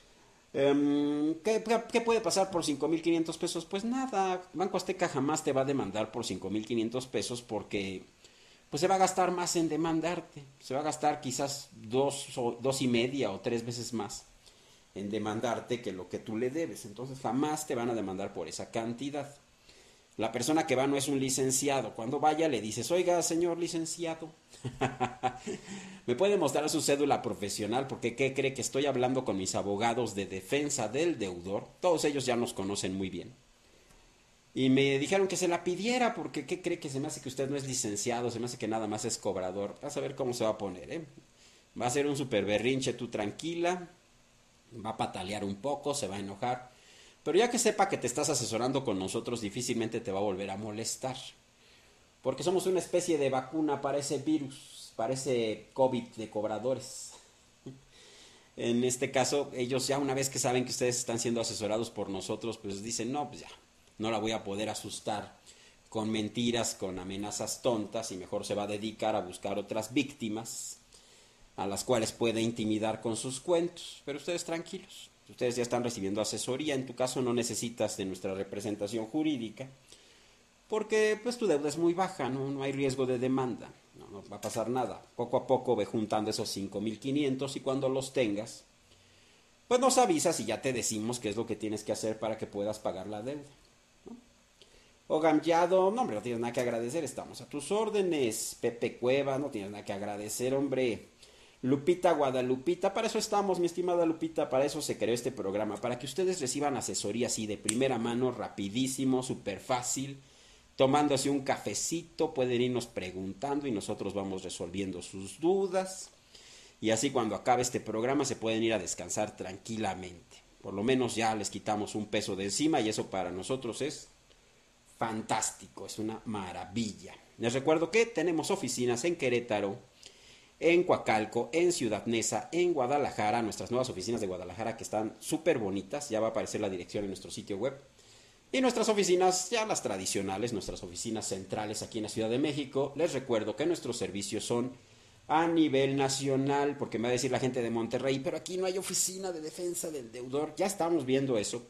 ¿Qué puede pasar por 5,500 pesos? Pues nada, Banco Azteca jamás te va a demandar por 5,500 pesos porque pues se va a gastar más en demandarte, se va a gastar quizás dos y media o tres veces más en demandarte que lo que tú le debes. Entonces jamás te van a demandar por esa cantidad. La persona que va no es un licenciado. Cuando vaya le dices, oiga, señor licenciado, ¿me puede mostrar su cédula profesional? Porque ¿qué cree? Que estoy hablando con mis abogados de defensa del deudor. Todos ellos ya nos conocen muy bien. Y me dijeron que se la pidiera porque ¿qué cree? Que se me hace que usted no es licenciado, se me hace que nada más es cobrador. Vas a ver cómo se va a poner, ¿eh? Va a ser un super berrinche, tú tranquila, va a patalear un poco, se va a enojar. Pero ya que sepa que te estás asesorando con nosotros, difícilmente te va a volver a molestar. Porque somos una especie de vacuna para ese virus, para ese COVID de cobradores. En este caso, ellos ya una vez que saben que ustedes están siendo asesorados por nosotros, pues dicen, no, pues ya, no la voy a poder asustar con mentiras, con amenazas tontas, y mejor se va a dedicar a buscar otras víctimas a las cuales puede intimidar con sus cuentos. Pero ustedes tranquilos, ustedes ya están recibiendo asesoría. En tu caso no necesitas de nuestra representación jurídica, porque pues tu deuda es muy baja, no hay riesgo de demanda, no va a pasar nada. Poco a poco ve juntando esos 5,500 y cuando los tengas, pues nos avisas y ya te decimos qué es lo que tienes que hacer para que puedas pagar la deuda. O Gamllado, no hombre, no tienes nada que agradecer, estamos a tus órdenes. Pepe Cueva, no tienes nada que agradecer, hombre. Lupita Guadalupita, para eso estamos, mi estimada Lupita, para eso se creó este programa, para que ustedes reciban asesoría así de primera mano, rapidísimo, súper fácil, tomándose un cafecito, pueden irnos preguntando y nosotros vamos resolviendo sus dudas. Y así cuando acabe este programa se pueden ir a descansar tranquilamente. Por lo menos ya les quitamos un peso de encima y eso para nosotros es fantástico, es una maravilla. Les recuerdo que tenemos oficinas en Querétaro, en Coacalco, en Ciudad Neza, en Guadalajara, nuestras nuevas oficinas de Guadalajara que están súper bonitas, ya va a aparecer la dirección en nuestro sitio web. Y nuestras oficinas, ya las tradicionales, nuestras oficinas centrales aquí en la Ciudad de México. Les recuerdo que nuestros servicios son a nivel nacional, porque me va a decir la gente de Monterrey, pero aquí no hay oficina de defensa del deudor. Ya estamos viendo eso,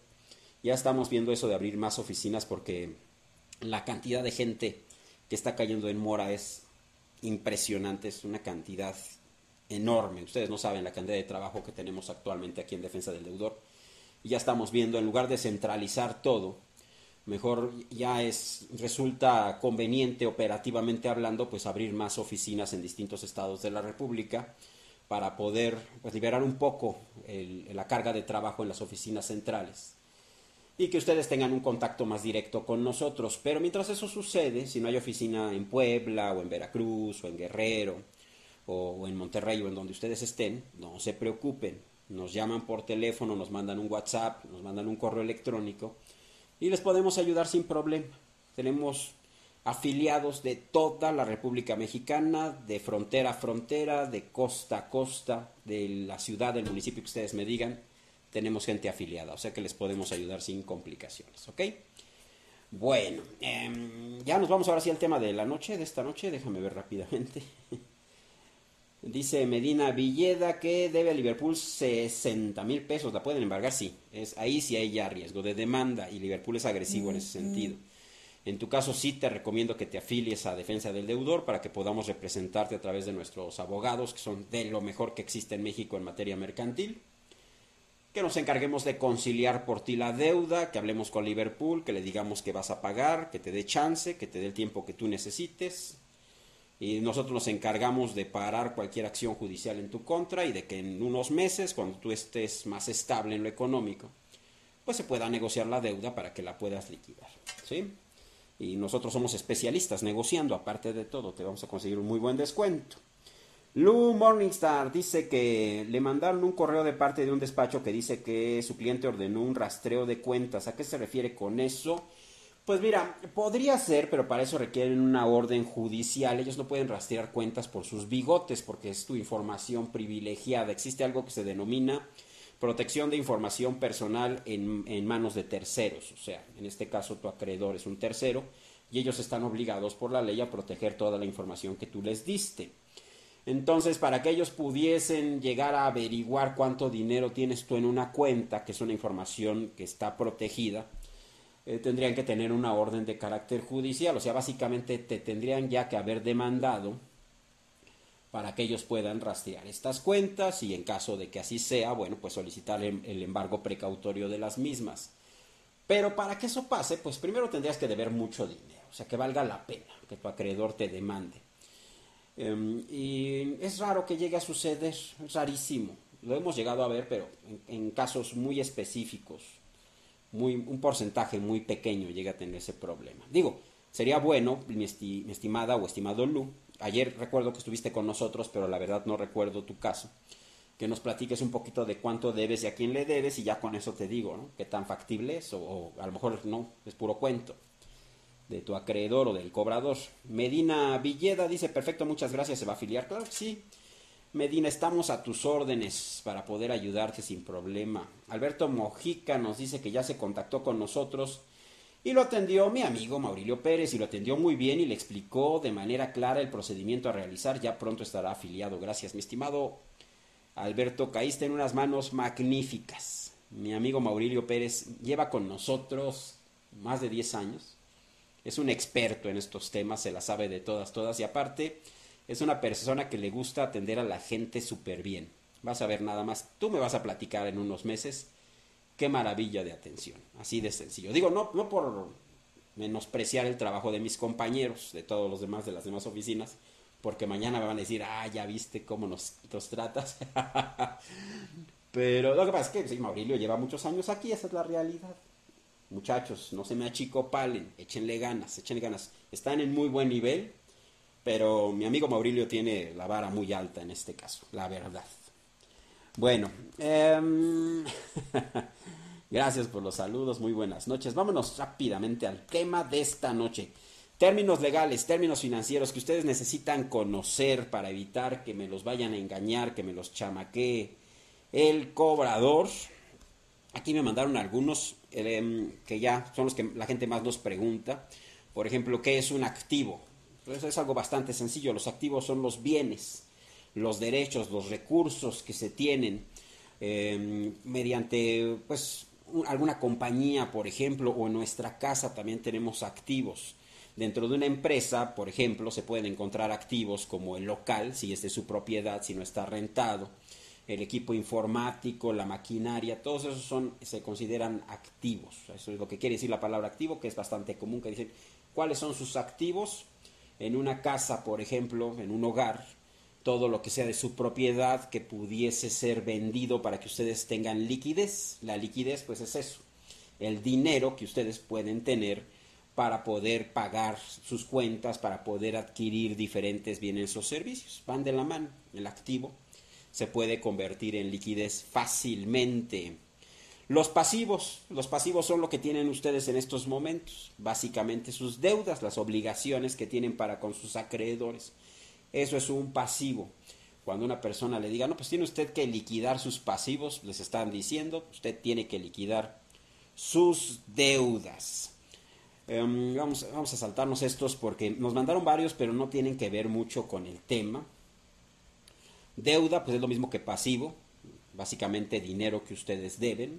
de abrir más oficinas porque la cantidad de gente que está cayendo en mora es impresionante, es una cantidad enorme. Ustedes no saben la cantidad de trabajo que tenemos actualmente aquí en defensa del deudor. Y ya estamos viendo, en lugar de centralizar todo, mejor ya resulta conveniente operativamente hablando, pues abrir más oficinas en distintos estados de la República para poder pues, liberar un poco la carga de trabajo en las oficinas centrales y que ustedes tengan un contacto más directo con nosotros. Pero mientras eso sucede, si no hay oficina en Puebla o en Veracruz o en Guerrero o en Monterrey o en donde ustedes estén, no se preocupen, nos llaman por teléfono, nos mandan un WhatsApp, nos mandan un correo electrónico y les podemos ayudar sin problema. Tenemos afiliados de toda la República Mexicana, de frontera a frontera, de costa a costa, de la ciudad, del municipio que ustedes me digan, tenemos gente afiliada, o sea que les podemos ayudar sin complicaciones, ¿ok? Bueno, ya nos vamos ahora sí al tema de la noche, de esta noche, déjame ver rápidamente. Dice Medina Villeda que debe a Liverpool 60,000 pesos. ¿La pueden embargar? Sí. Ahí sí hay ya riesgo de demanda y Liverpool es agresivo en ese sentido. En tu caso sí te recomiendo que te afilies a Defensa del Deudor para que podamos representarte a través de nuestros abogados, que son de lo mejor que existe en México en materia mercantil. Que nos encarguemos de conciliar por ti la deuda, que hablemos con Liverpool, que le digamos que vas a pagar, que te dé chance, que te dé el tiempo que tú necesites. Y nosotros nos encargamos de parar cualquier acción judicial en tu contra y de que en unos meses, cuando tú estés más estable en lo económico, pues se pueda negociar la deuda para que la puedas liquidar, ¿sí? Y nosotros somos especialistas negociando, aparte de todo, te vamos a conseguir un muy buen descuento. Lu Morningstar dice que le mandaron un correo de parte de un despacho que dice que su cliente ordenó un rastreo de cuentas. ¿A qué se refiere con eso? Pues mira, podría ser, pero para eso requieren una orden judicial. Ellos no pueden rastrear cuentas por sus bigotes porque es tu información privilegiada. Existe algo que se denomina protección de información personal en manos de terceros. O sea, en este caso tu acreedor es un tercero y ellos están obligados por la ley a proteger toda la información que tú les diste. Entonces, para que ellos pudiesen llegar a averiguar cuánto dinero tienes tú en una cuenta, que es una información que está protegida, tendrían que tener una orden de carácter judicial. O sea, básicamente te tendrían ya que haber demandado para que ellos puedan rastrear estas cuentas y en caso de que así sea, bueno, pues solicitar el embargo precautorio de las mismas. Pero para que eso pase, pues primero tendrías que deber mucho dinero, o sea, que valga la pena que tu acreedor te demande. Y es raro que llegue a suceder, es rarísimo. Lo hemos llegado a ver, pero en casos muy específicos, un porcentaje muy pequeño llega a tener ese problema. Digo, sería bueno, mi estimada o estimado Lu, ayer recuerdo que estuviste con nosotros, pero la verdad no recuerdo tu caso, que nos platiques un poquito de cuánto debes y a quién le debes y ya con eso te digo, ¿no? Qué tan factible es o a lo mejor no, es puro cuento de tu acreedor o del cobrador. Medina Villeda dice, perfecto, muchas gracias, se va a afiliar. Claro que sí. Medina, estamos a tus órdenes para poder ayudarte sin problema. Alberto Mojica nos dice que ya se contactó con nosotros y lo atendió mi amigo Maurilio Pérez y lo atendió muy bien y le explicó de manera clara el procedimiento a realizar. Ya pronto estará afiliado. Gracias, mi estimado Alberto, caíste en unas manos magníficas. Mi amigo Maurilio Pérez lleva con nosotros más de 10 años. Es un experto en estos temas, se la sabe de todas y aparte es una persona que le gusta atender a la gente súper bien. Vas a ver nada más, tú me vas a platicar en unos meses qué maravilla de atención, así de sencillo. Digo, no por menospreciar el trabajo de mis compañeros, de todos los demás, de las demás oficinas, porque mañana me van a decir, ya viste cómo nos tratas. Pero lo que pasa es que sí, Maurilio lleva muchos años aquí, esa es la realidad. Muchachos, no se me achicopalen, échenle ganas, échenle ganas. Están en muy buen nivel, pero mi amigo Maurilio tiene la vara muy alta en este caso, la verdad. Bueno, gracias por los saludos, muy buenas noches. Vámonos rápidamente al tema de esta noche. Términos legales, términos financieros que ustedes necesitan conocer para evitar que me los vayan a engañar, que me los chamaquee el cobrador. Aquí me mandaron algunos que ya son los que la gente más nos pregunta. Por ejemplo, ¿qué es un activo? Pues es algo bastante sencillo. Los activos son los bienes, los derechos, los recursos que se tienen mediante pues alguna compañía, por ejemplo, o en nuestra casa también tenemos activos. Dentro de una empresa, por ejemplo, se pueden encontrar activos como el local, si es de su propiedad, si no está rentado, el equipo informático, la maquinaria, todos esos se consideran activos. Eso es lo que quiere decir la palabra activo, que es bastante común, que dicen cuáles son sus activos. En una casa, por ejemplo, en un hogar, todo lo que sea de su propiedad que pudiese ser vendido para que ustedes tengan liquidez. La liquidez, pues es eso, el dinero que ustedes pueden tener para poder pagar sus cuentas, para poder adquirir diferentes bienes o servicios. Van de la mano. El activo se puede convertir en liquidez fácilmente. Los pasivos son lo que tienen ustedes en estos momentos, básicamente sus deudas, las obligaciones que tienen para con sus acreedores. Eso es un pasivo. Cuando una persona le diga, no, pues tiene usted que liquidar sus pasivos, les están diciendo, usted tiene que liquidar sus deudas. Vamos a saltarnos estos porque nos mandaron varios, pero no tienen que ver mucho con el tema. Deuda, pues es lo mismo que pasivo, básicamente dinero que ustedes deben.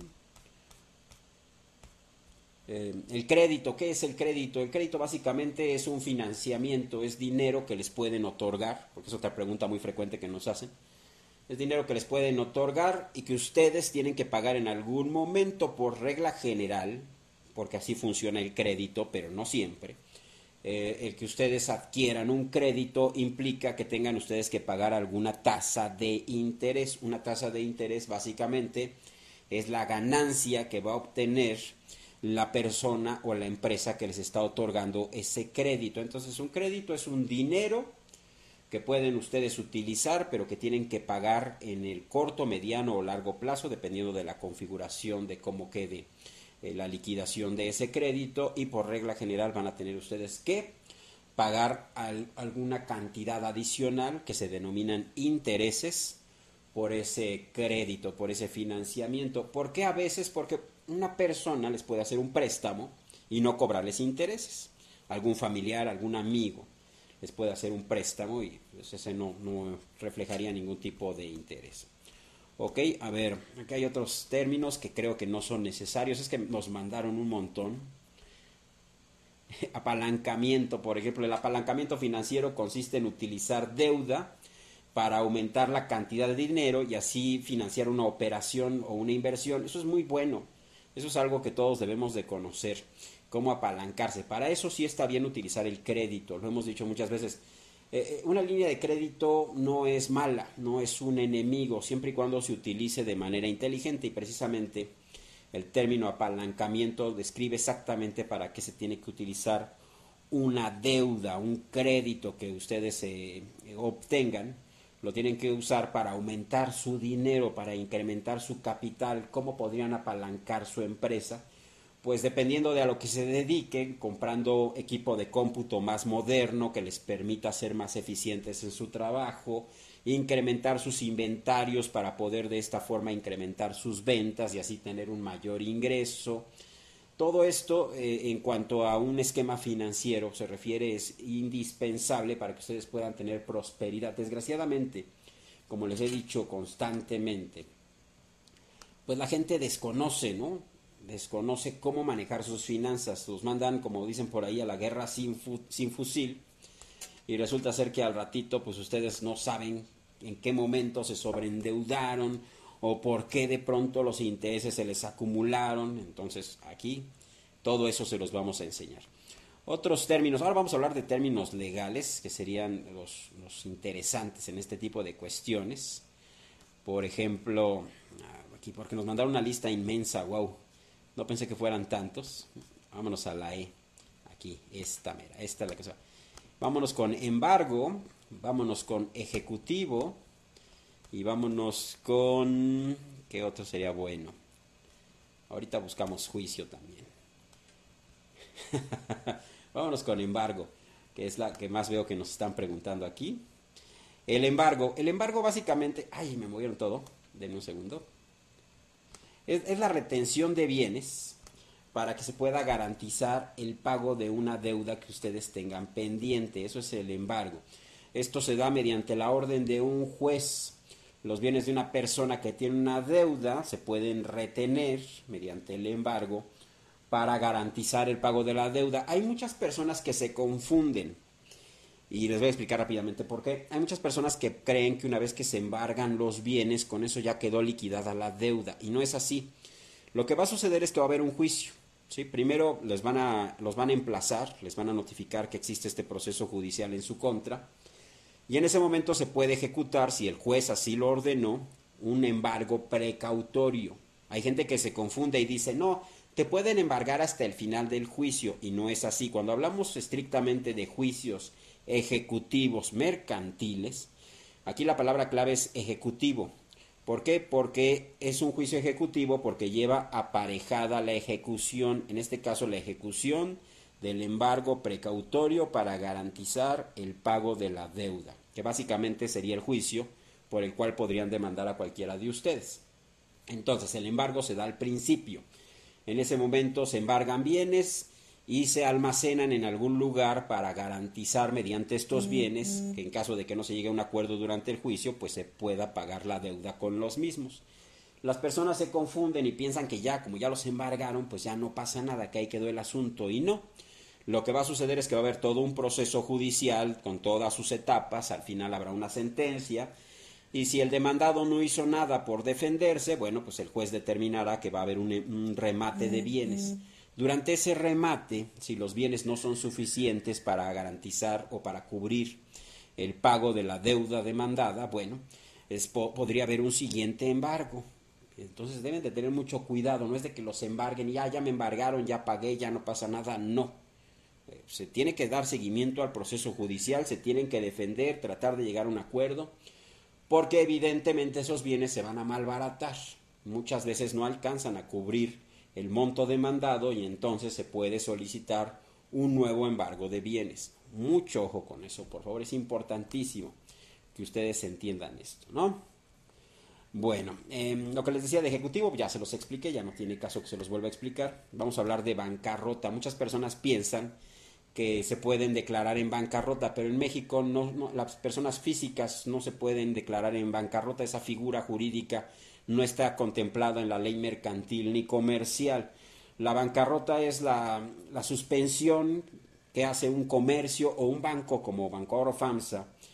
El crédito, ¿qué es el crédito? El crédito básicamente es un financiamiento, es dinero que les pueden otorgar, porque es otra pregunta muy frecuente que nos hacen. Es dinero que les pueden otorgar y que ustedes tienen que pagar en algún momento por regla general, porque así funciona el crédito, pero no siempre. El que ustedes adquieran un crédito implica que tengan ustedes que pagar alguna tasa de interés. Una tasa de interés básicamente es la ganancia que va a obtener la persona o la empresa que les está otorgando ese crédito. Entonces un crédito es un dinero que pueden ustedes utilizar, pero que tienen que pagar en el corto, mediano o largo plazo, dependiendo de la configuración de cómo quede la liquidación de ese crédito, y por regla general van a tener ustedes que pagar alguna cantidad adicional que se denominan intereses por ese crédito, por ese financiamiento. ¿Por qué a veces? Porque una persona les puede hacer un préstamo y no cobrarles intereses. Algún familiar, algún amigo les puede hacer un préstamo y pues ese no reflejaría ningún tipo de interés. Ok, a ver, aquí hay otros términos que creo que no son necesarios. Es que nos mandaron un montón. Apalancamiento, por ejemplo. El apalancamiento financiero consiste en utilizar deuda para aumentar la cantidad de dinero y así financiar una operación o una inversión. Eso es muy bueno. Eso es algo que todos debemos de conocer, cómo apalancarse. Para eso sí está bien utilizar el crédito. Lo hemos dicho muchas veces. Una línea de crédito no es mala, no es un enemigo, siempre y cuando se utilice de manera inteligente, y precisamente el término apalancamiento describe exactamente para qué se tiene que utilizar una deuda, un crédito que ustedes obtengan. Lo tienen que usar para aumentar su dinero, para incrementar su capital. ¿Cómo podrían apalancar su empresa? Pues dependiendo de a lo que se dediquen, comprando equipo de cómputo más moderno que les permita ser más eficientes en su trabajo, incrementar sus inventarios para poder de esta forma incrementar sus ventas y así tener un mayor ingreso. Todo esto, en cuanto a un esquema financiero se refiere, es indispensable para que ustedes puedan tener prosperidad. Desgraciadamente, como les he dicho constantemente, pues la gente desconoce, ¿no? Desconoce cómo manejar sus finanzas. Los mandan, como dicen por ahí, a la guerra sin fusil, y resulta ser que al ratito pues ustedes no saben en qué momento se sobreendeudaron o por qué de pronto los intereses se les acumularon. Entonces aquí todo eso se los vamos a enseñar. Otros términos, ahora vamos a hablar de términos legales que serían los interesantes en este tipo de cuestiones. Por ejemplo, aquí porque nos mandaron una lista inmensa, wow, no pensé que fueran tantos. Vámonos a la E, aquí, esta es la que se va. Vámonos con embargo, vámonos con ejecutivo y vámonos con... ¿qué otro sería bueno? Ahorita buscamos juicio también. Vámonos con embargo, que es la que más veo que nos están preguntando aquí. El embargo básicamente... ¡Ay, me movieron todo! Denme un segundo. Es la retención de bienes para que se pueda garantizar el pago de una deuda que ustedes tengan pendiente. Eso es el embargo. Esto se da mediante la orden de un juez. Los bienes de una persona que tiene una deuda se pueden retener mediante el embargo para garantizar el pago de la deuda. Hay muchas personas que se confunden y les voy a explicar rápidamente por qué. Hay muchas personas que creen que una vez que se embargan los bienes, con eso ya quedó liquidada la deuda, y no es así. Lo que va a suceder es que va a haber un juicio. ¿Sí? Primero los van a emplazar, les van a notificar que existe este proceso judicial en su contra, y en ese momento se puede ejecutar, si el juez así lo ordenó, un embargo precautorio. Hay gente que se confunde y dice, no, te pueden embargar hasta el final del juicio, y no es así. Cuando hablamos estrictamente de juicios ejecutivos mercantiles, aquí la palabra clave es ejecutivo. ¿Por qué? Porque es un juicio ejecutivo, porque lleva aparejada la ejecución, en este caso la ejecución del embargo precautorio para garantizar el pago de la deuda, que básicamente sería el juicio por el cual podrían demandar a cualquiera de ustedes. Entonces el embargo se da al principio. En ese momento se embargan bienes y se almacenan en algún lugar para garantizar mediante estos bienes que en caso de que no se llegue a un acuerdo durante el juicio, pues se pueda pagar la deuda con los mismos. Las personas se confunden y piensan que ya, como ya los embargaron, pues ya no pasa nada, que ahí quedó el asunto, y no. Lo que va a suceder es que va a haber todo un proceso judicial con todas sus etapas, al final habrá una sentencia, y si el demandado no hizo nada por defenderse, bueno, pues el juez determinará que va a haber un remate de bienes. Durante ese remate, si los bienes no son suficientes para garantizar o para cubrir el pago de la deuda demandada, bueno, podría haber un siguiente embargo. Entonces deben de tener mucho cuidado, no es de que los embarguen y ya me embargaron, ya pagué, ya no pasa nada, no. Se tiene que dar seguimiento al proceso judicial, se tienen que defender, tratar de llegar a un acuerdo, porque evidentemente esos bienes se van a malbaratar. Muchas veces no alcanzan a cubrir el monto demandado y entonces se puede solicitar un nuevo embargo de bienes. Mucho ojo con eso, por favor, es importantísimo que ustedes entiendan esto, ¿no? Bueno, lo que les decía de ejecutivo ya se los expliqué, ya no tiene caso que se los vuelva a explicar. Vamos a hablar de bancarrota. Muchas personas piensan que se pueden declarar en bancarrota, pero en México no, las personas físicas no se pueden declarar en bancarrota. Esa figura jurídica no está contemplada en la ley mercantil ni comercial. La bancarrota es la suspensión que hace un comercio o un banco como Bancor o FAMSA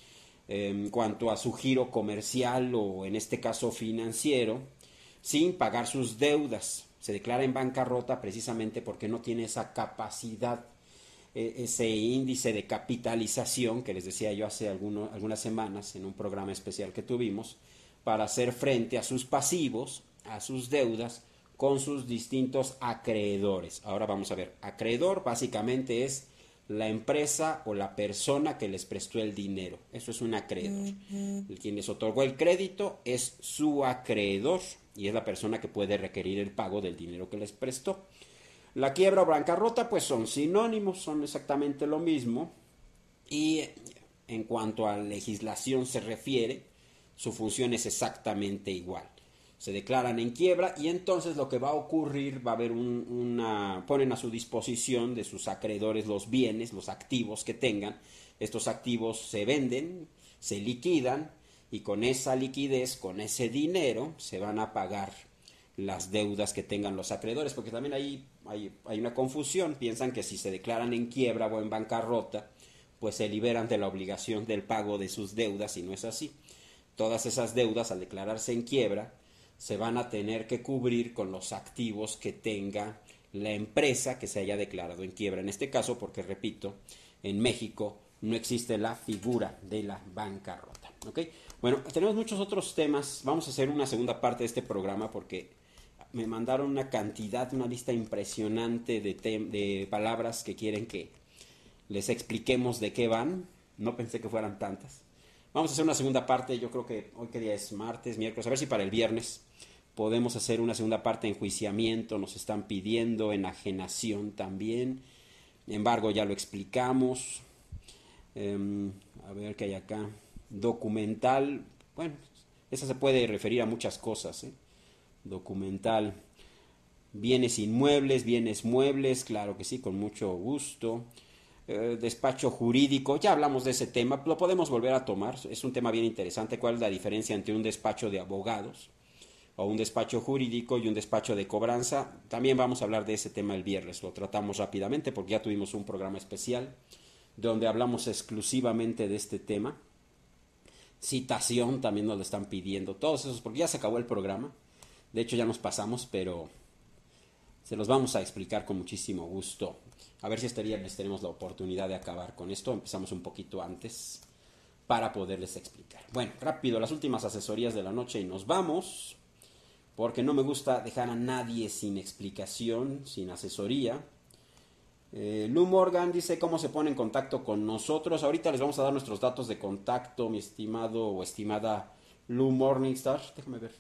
en cuanto a su giro comercial o en este caso financiero, sin pagar sus deudas. Se declara en bancarrota precisamente porque no tiene esa capacidad, ese índice de capitalización que les decía yo hace algunas semanas en un programa especial que tuvimos, para hacer frente a sus pasivos, a sus deudas, con sus distintos acreedores. Ahora vamos a ver, acreedor básicamente es la empresa o la persona que les prestó el dinero. Eso es un acreedor. Quien les otorgó el crédito es su acreedor y es la persona que puede requerir el pago del dinero que les prestó. La quiebra o bancarrota pues son sinónimos, son exactamente lo mismo, y en cuanto a legislación se refiere, su función es exactamente igual. Se declaran en quiebra y entonces lo que va a ocurrir, va a haber ponen a su disposición de sus acreedores los bienes, los activos que tengan. Estos activos se venden, se liquidan y con esa liquidez, con ese dinero, se van a pagar las deudas que tengan los acreedores, porque también hay una confusión. Piensan que si se declaran en quiebra o en bancarrota, pues se liberan de la obligación del pago de sus deudas, y no es así. Todas esas deudas, al declararse en quiebra, se van a tener que cubrir con los activos que tenga la empresa que se haya declarado en quiebra. En este caso, porque repito, en México no existe la figura de la bancarrota. ¿Ok? Bueno, tenemos muchos otros temas. Vamos a hacer una segunda parte de este programa porque me mandaron una lista impresionante de palabras que quieren que les expliquemos de qué van. No pensé que fueran tantas. Vamos a hacer una segunda parte, yo creo que hoy que día es martes, miércoles, a ver si para el viernes podemos hacer una segunda parte. Enjuiciamiento nos están pidiendo, enajenación también, embargo ya lo explicamos. A ver qué hay acá, documental, bueno, esa se puede referir a muchas cosas, documental, bienes inmuebles, bienes muebles, claro que sí, con mucho gusto. Despacho jurídico, ya hablamos de ese tema, lo podemos volver a tomar, es un tema bien interesante. ¿Cuál es la diferencia entre un despacho de abogados o un despacho jurídico y un despacho de cobranza? También vamos a hablar de ese tema el viernes, lo tratamos rápidamente porque ya tuvimos un programa especial donde hablamos exclusivamente de este tema. Citación también nos lo están pidiendo, todos esos, porque ya se acabó el programa, de hecho ya nos pasamos, pero se los vamos a explicar con muchísimo gusto. A ver si este viernes tenemos la oportunidad de acabar con esto. Empezamos un poquito antes para poderles explicar. Bueno, rápido, las últimas asesorías de la noche y nos vamos, porque no me gusta dejar a nadie sin explicación, sin asesoría. Lou Morgan dice cómo se pone en contacto con nosotros. Ahorita les vamos a dar nuestros datos de contacto, mi estimado o estimada Lou Morningstar. Déjame ver.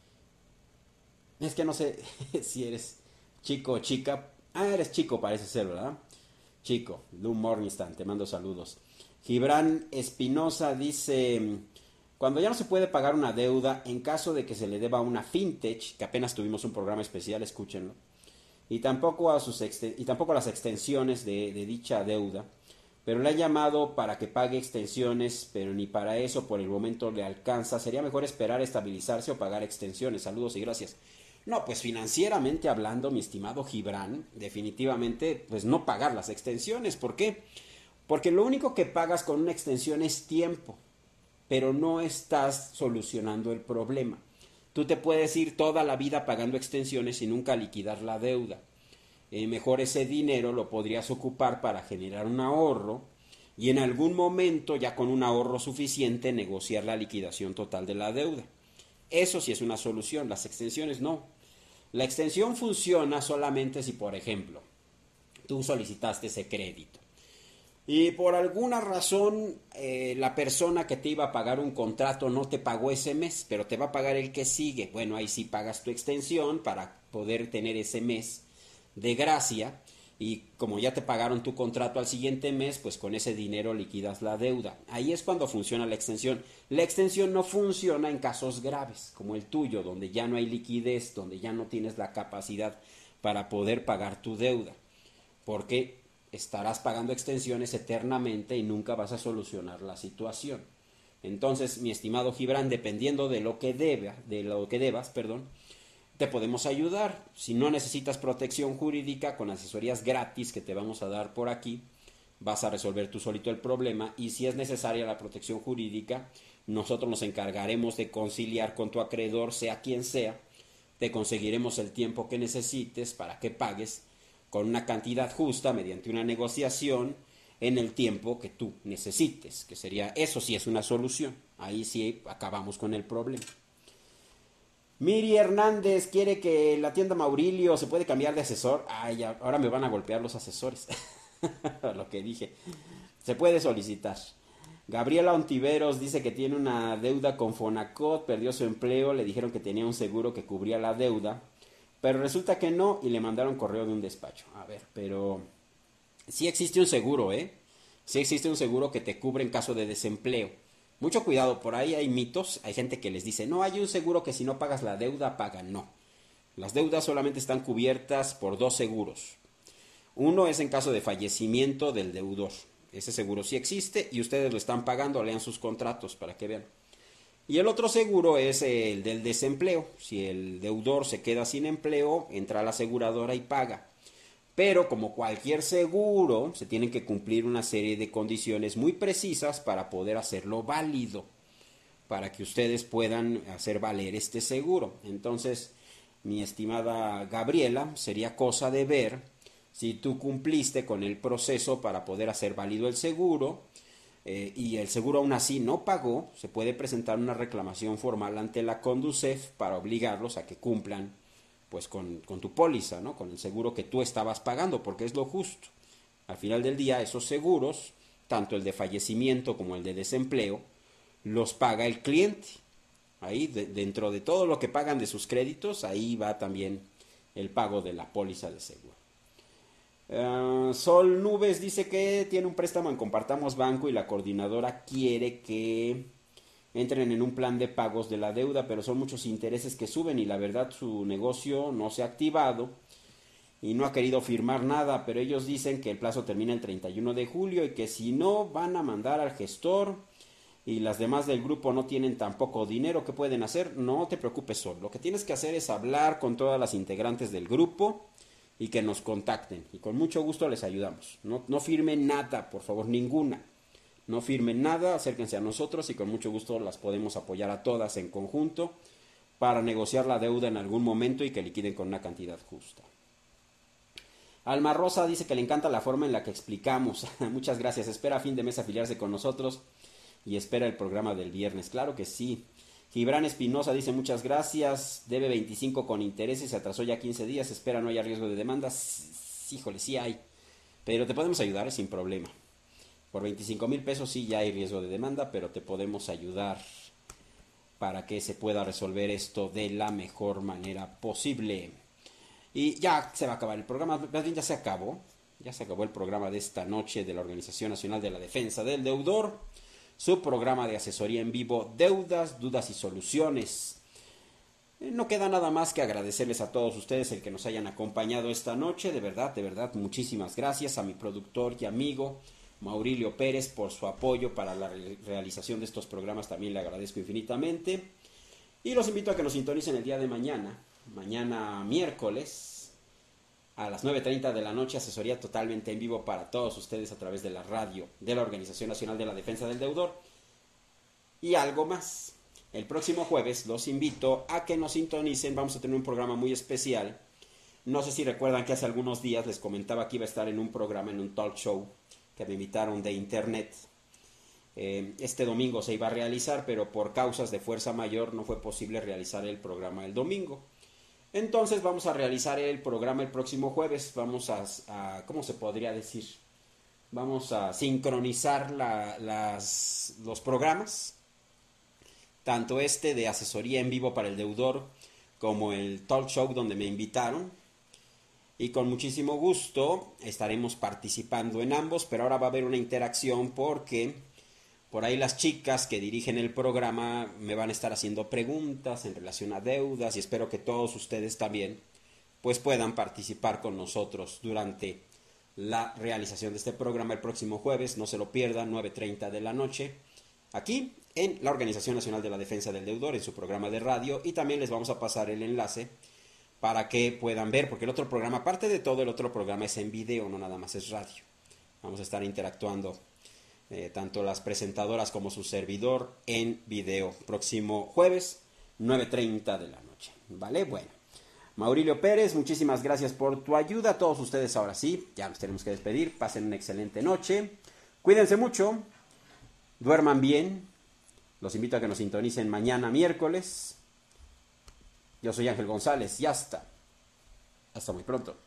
Es que no sé si eres chico o chica. Ah, eres chico, parece ser, ¿verdad? Chico, Lou Morningstar, te mando saludos. Gibran Espinosa dice: cuando ya no se puede pagar una deuda, en caso de que se le deba a una fintech, que apenas tuvimos un programa especial, escúchenlo, y tampoco a las extensiones de dicha deuda, pero le ha llamado para que pague extensiones, pero ni para eso por el momento le alcanza. Sería mejor esperar a estabilizarse o pagar extensiones. Saludos y gracias. No, pues financieramente hablando, mi estimado Gibran, definitivamente, pues no pagar las extensiones. ¿Por qué? Porque lo único que pagas con una extensión es tiempo, pero no estás solucionando el problema. Tú te puedes ir toda la vida pagando extensiones y nunca liquidar la deuda. Mejor ese dinero lo podrías ocupar para generar un ahorro y en algún momento, ya con un ahorro suficiente, negociar la liquidación total de la deuda. Eso sí es una solución, las extensiones no. La extensión funciona solamente si, por ejemplo, tú solicitaste ese crédito y por alguna razón la persona que te iba a pagar un contrato no te pagó ese mes, pero te va a pagar el que sigue. Bueno, ahí sí pagas tu extensión para poder tener ese mes de gracia, y como ya te pagaron tu contrato al siguiente mes, pues con ese dinero liquidas la deuda. Ahí es cuando funciona la extensión. La extensión no funciona en casos graves como el tuyo, donde ya no hay liquidez, donde ya no tienes la capacidad para poder pagar tu deuda, porque estarás pagando extensiones eternamente y nunca vas a solucionar la situación. Entonces, mi estimado Gibran, dependiendo de lo que debas, te podemos ayudar. Si no necesitas protección jurídica, con asesorías gratis que te vamos a dar por aquí, vas a resolver tú solito el problema y si es necesaria la protección jurídica, nosotros nos encargaremos de conciliar con tu acreedor, sea quien sea, te conseguiremos el tiempo que necesites para que pagues con una cantidad justa mediante una negociación en el tiempo que tú necesites, que sería, eso sí es una solución, ahí sí acabamos con el problema. Miri Hernández quiere que la tienda Maurilio se puede cambiar de asesor. Ay, ahora me van a golpear los asesores. Lo que dije. Se puede solicitar. Gabriela Ontiveros dice que tiene una deuda con Fonacot, perdió su empleo, le dijeron que tenía un seguro que cubría la deuda, pero resulta que no y le mandaron correo de un despacho. A ver, pero sí existe un seguro, ¿eh? Sí existe un seguro que te cubre en caso de desempleo. Mucho cuidado, por ahí hay mitos, hay gente que les dice, no, hay un seguro que si no pagas la deuda, pagan. No, las deudas solamente están cubiertas por dos seguros. Uno es en caso de fallecimiento del deudor. Ese seguro sí existe y ustedes lo están pagando, lean sus contratos para que vean. Y el otro seguro es el del desempleo. Si el deudor se queda sin empleo, entra a la aseguradora y paga. Pero como cualquier seguro, se tienen que cumplir una serie de condiciones muy precisas para poder hacerlo válido, para que ustedes puedan hacer valer este seguro. Entonces, mi estimada Gabriela, sería cosa de ver si tú cumpliste con el proceso para poder hacer válido el seguro y el seguro aún así no pagó, se puede presentar una reclamación formal ante la Conducef para obligarlos a que cumplan pues con tu póliza, ¿no? Con el seguro que tú estabas pagando, porque es lo justo. Al final del día, esos seguros, tanto el de fallecimiento como el de desempleo, los paga el cliente. Ahí, dentro de todo lo que pagan de sus créditos, ahí va también el pago de la póliza de seguro. Sol Nubes dice que tiene un préstamo en Compartamos Banco y la coordinadora quiere que entren en un plan de pagos de la deuda, pero son muchos intereses que suben y la verdad su negocio no se ha activado y no ha querido firmar nada, pero ellos dicen que el plazo termina el 31 de julio y que si no van a mandar al gestor y las demás del grupo no tienen tampoco dinero. ¿Qué pueden hacer? No te preocupes, Sol. Lo que tienes que hacer es hablar con todas las integrantes del grupo y que nos contacten y con mucho gusto les ayudamos. No firmen nada, por favor, ninguna. No firmen nada, acérquense a nosotros y con mucho gusto las podemos apoyar a todas en conjunto para negociar la deuda en algún momento y que liquiden con una cantidad justa. Alma Rosa dice que le encanta la forma en la que explicamos. Muchas gracias. Espera a fin de mes afiliarse con nosotros y espera el programa del viernes. Claro que sí. Gibran Espinosa dice muchas gracias. Debe 25 con intereses, se atrasó ya 15 días. Espera no haya riesgo de demandas. Híjole, sí hay. Pero te podemos ayudar sin problema. Por 25,000 pesos sí ya hay riesgo de demanda, pero te podemos ayudar para que se pueda resolver esto de la mejor manera posible. Y ya se va a acabar el programa, más bien ya se acabó el programa de esta noche de la Organización Nacional de la Defensa del Deudor, su programa de asesoría en vivo, Deudas, Dudas y Soluciones. No queda nada más que agradecerles a todos ustedes el que nos hayan acompañado esta noche, de verdad, muchísimas gracias a mi productor y amigo Maurilio Pérez por su apoyo para la realización de estos programas, también le agradezco infinitamente. Y los invito a que nos sintonicen el día de mañana miércoles, a las 9:30 de la noche, asesoría totalmente en vivo para todos ustedes a través de la radio de la Organización Nacional de la Defensa del Deudor. Y algo más, el próximo jueves los invito a que nos sintonicen, vamos a tener un programa muy especial. No sé si recuerdan que hace algunos días les comentaba que iba a estar en un programa, en un talk show, que me invitaron de internet. Este domingo se iba a realizar, pero por causas de fuerza mayor no fue posible realizar el programa el domingo. Entonces vamos a realizar el programa el próximo jueves. Vamos a ¿cómo se podría decir? Vamos a sincronizar los programas, tanto este de asesoría en vivo para el deudor como el talk show donde me invitaron. Y con muchísimo gusto estaremos participando en ambos, pero ahora va a haber una interacción porque por ahí las chicas que dirigen el programa me van a estar haciendo preguntas en relación a deudas y espero que todos ustedes también pues puedan participar con nosotros durante la realización de este programa el próximo jueves. No se lo pierdan, 9:30 de la noche, aquí en la Organización Nacional de la Defensa del Deudor, en su programa de radio, y también les vamos a pasar el enlace para que puedan ver, porque el otro programa, aparte de todo, el otro programa es en video, no nada más es radio. Vamos a estar interactuando tanto las presentadoras como su servidor en video. Próximo jueves, 9:30 de la noche. ¿Vale? Bueno. Maurilio Pérez, muchísimas gracias por tu ayuda. A todos ustedes ahora sí, ya nos tenemos que despedir. Pasen una excelente noche. Cuídense mucho. Duerman bien. Los invito a que nos sintonicen mañana miércoles. Yo soy Ángel González y hasta muy pronto.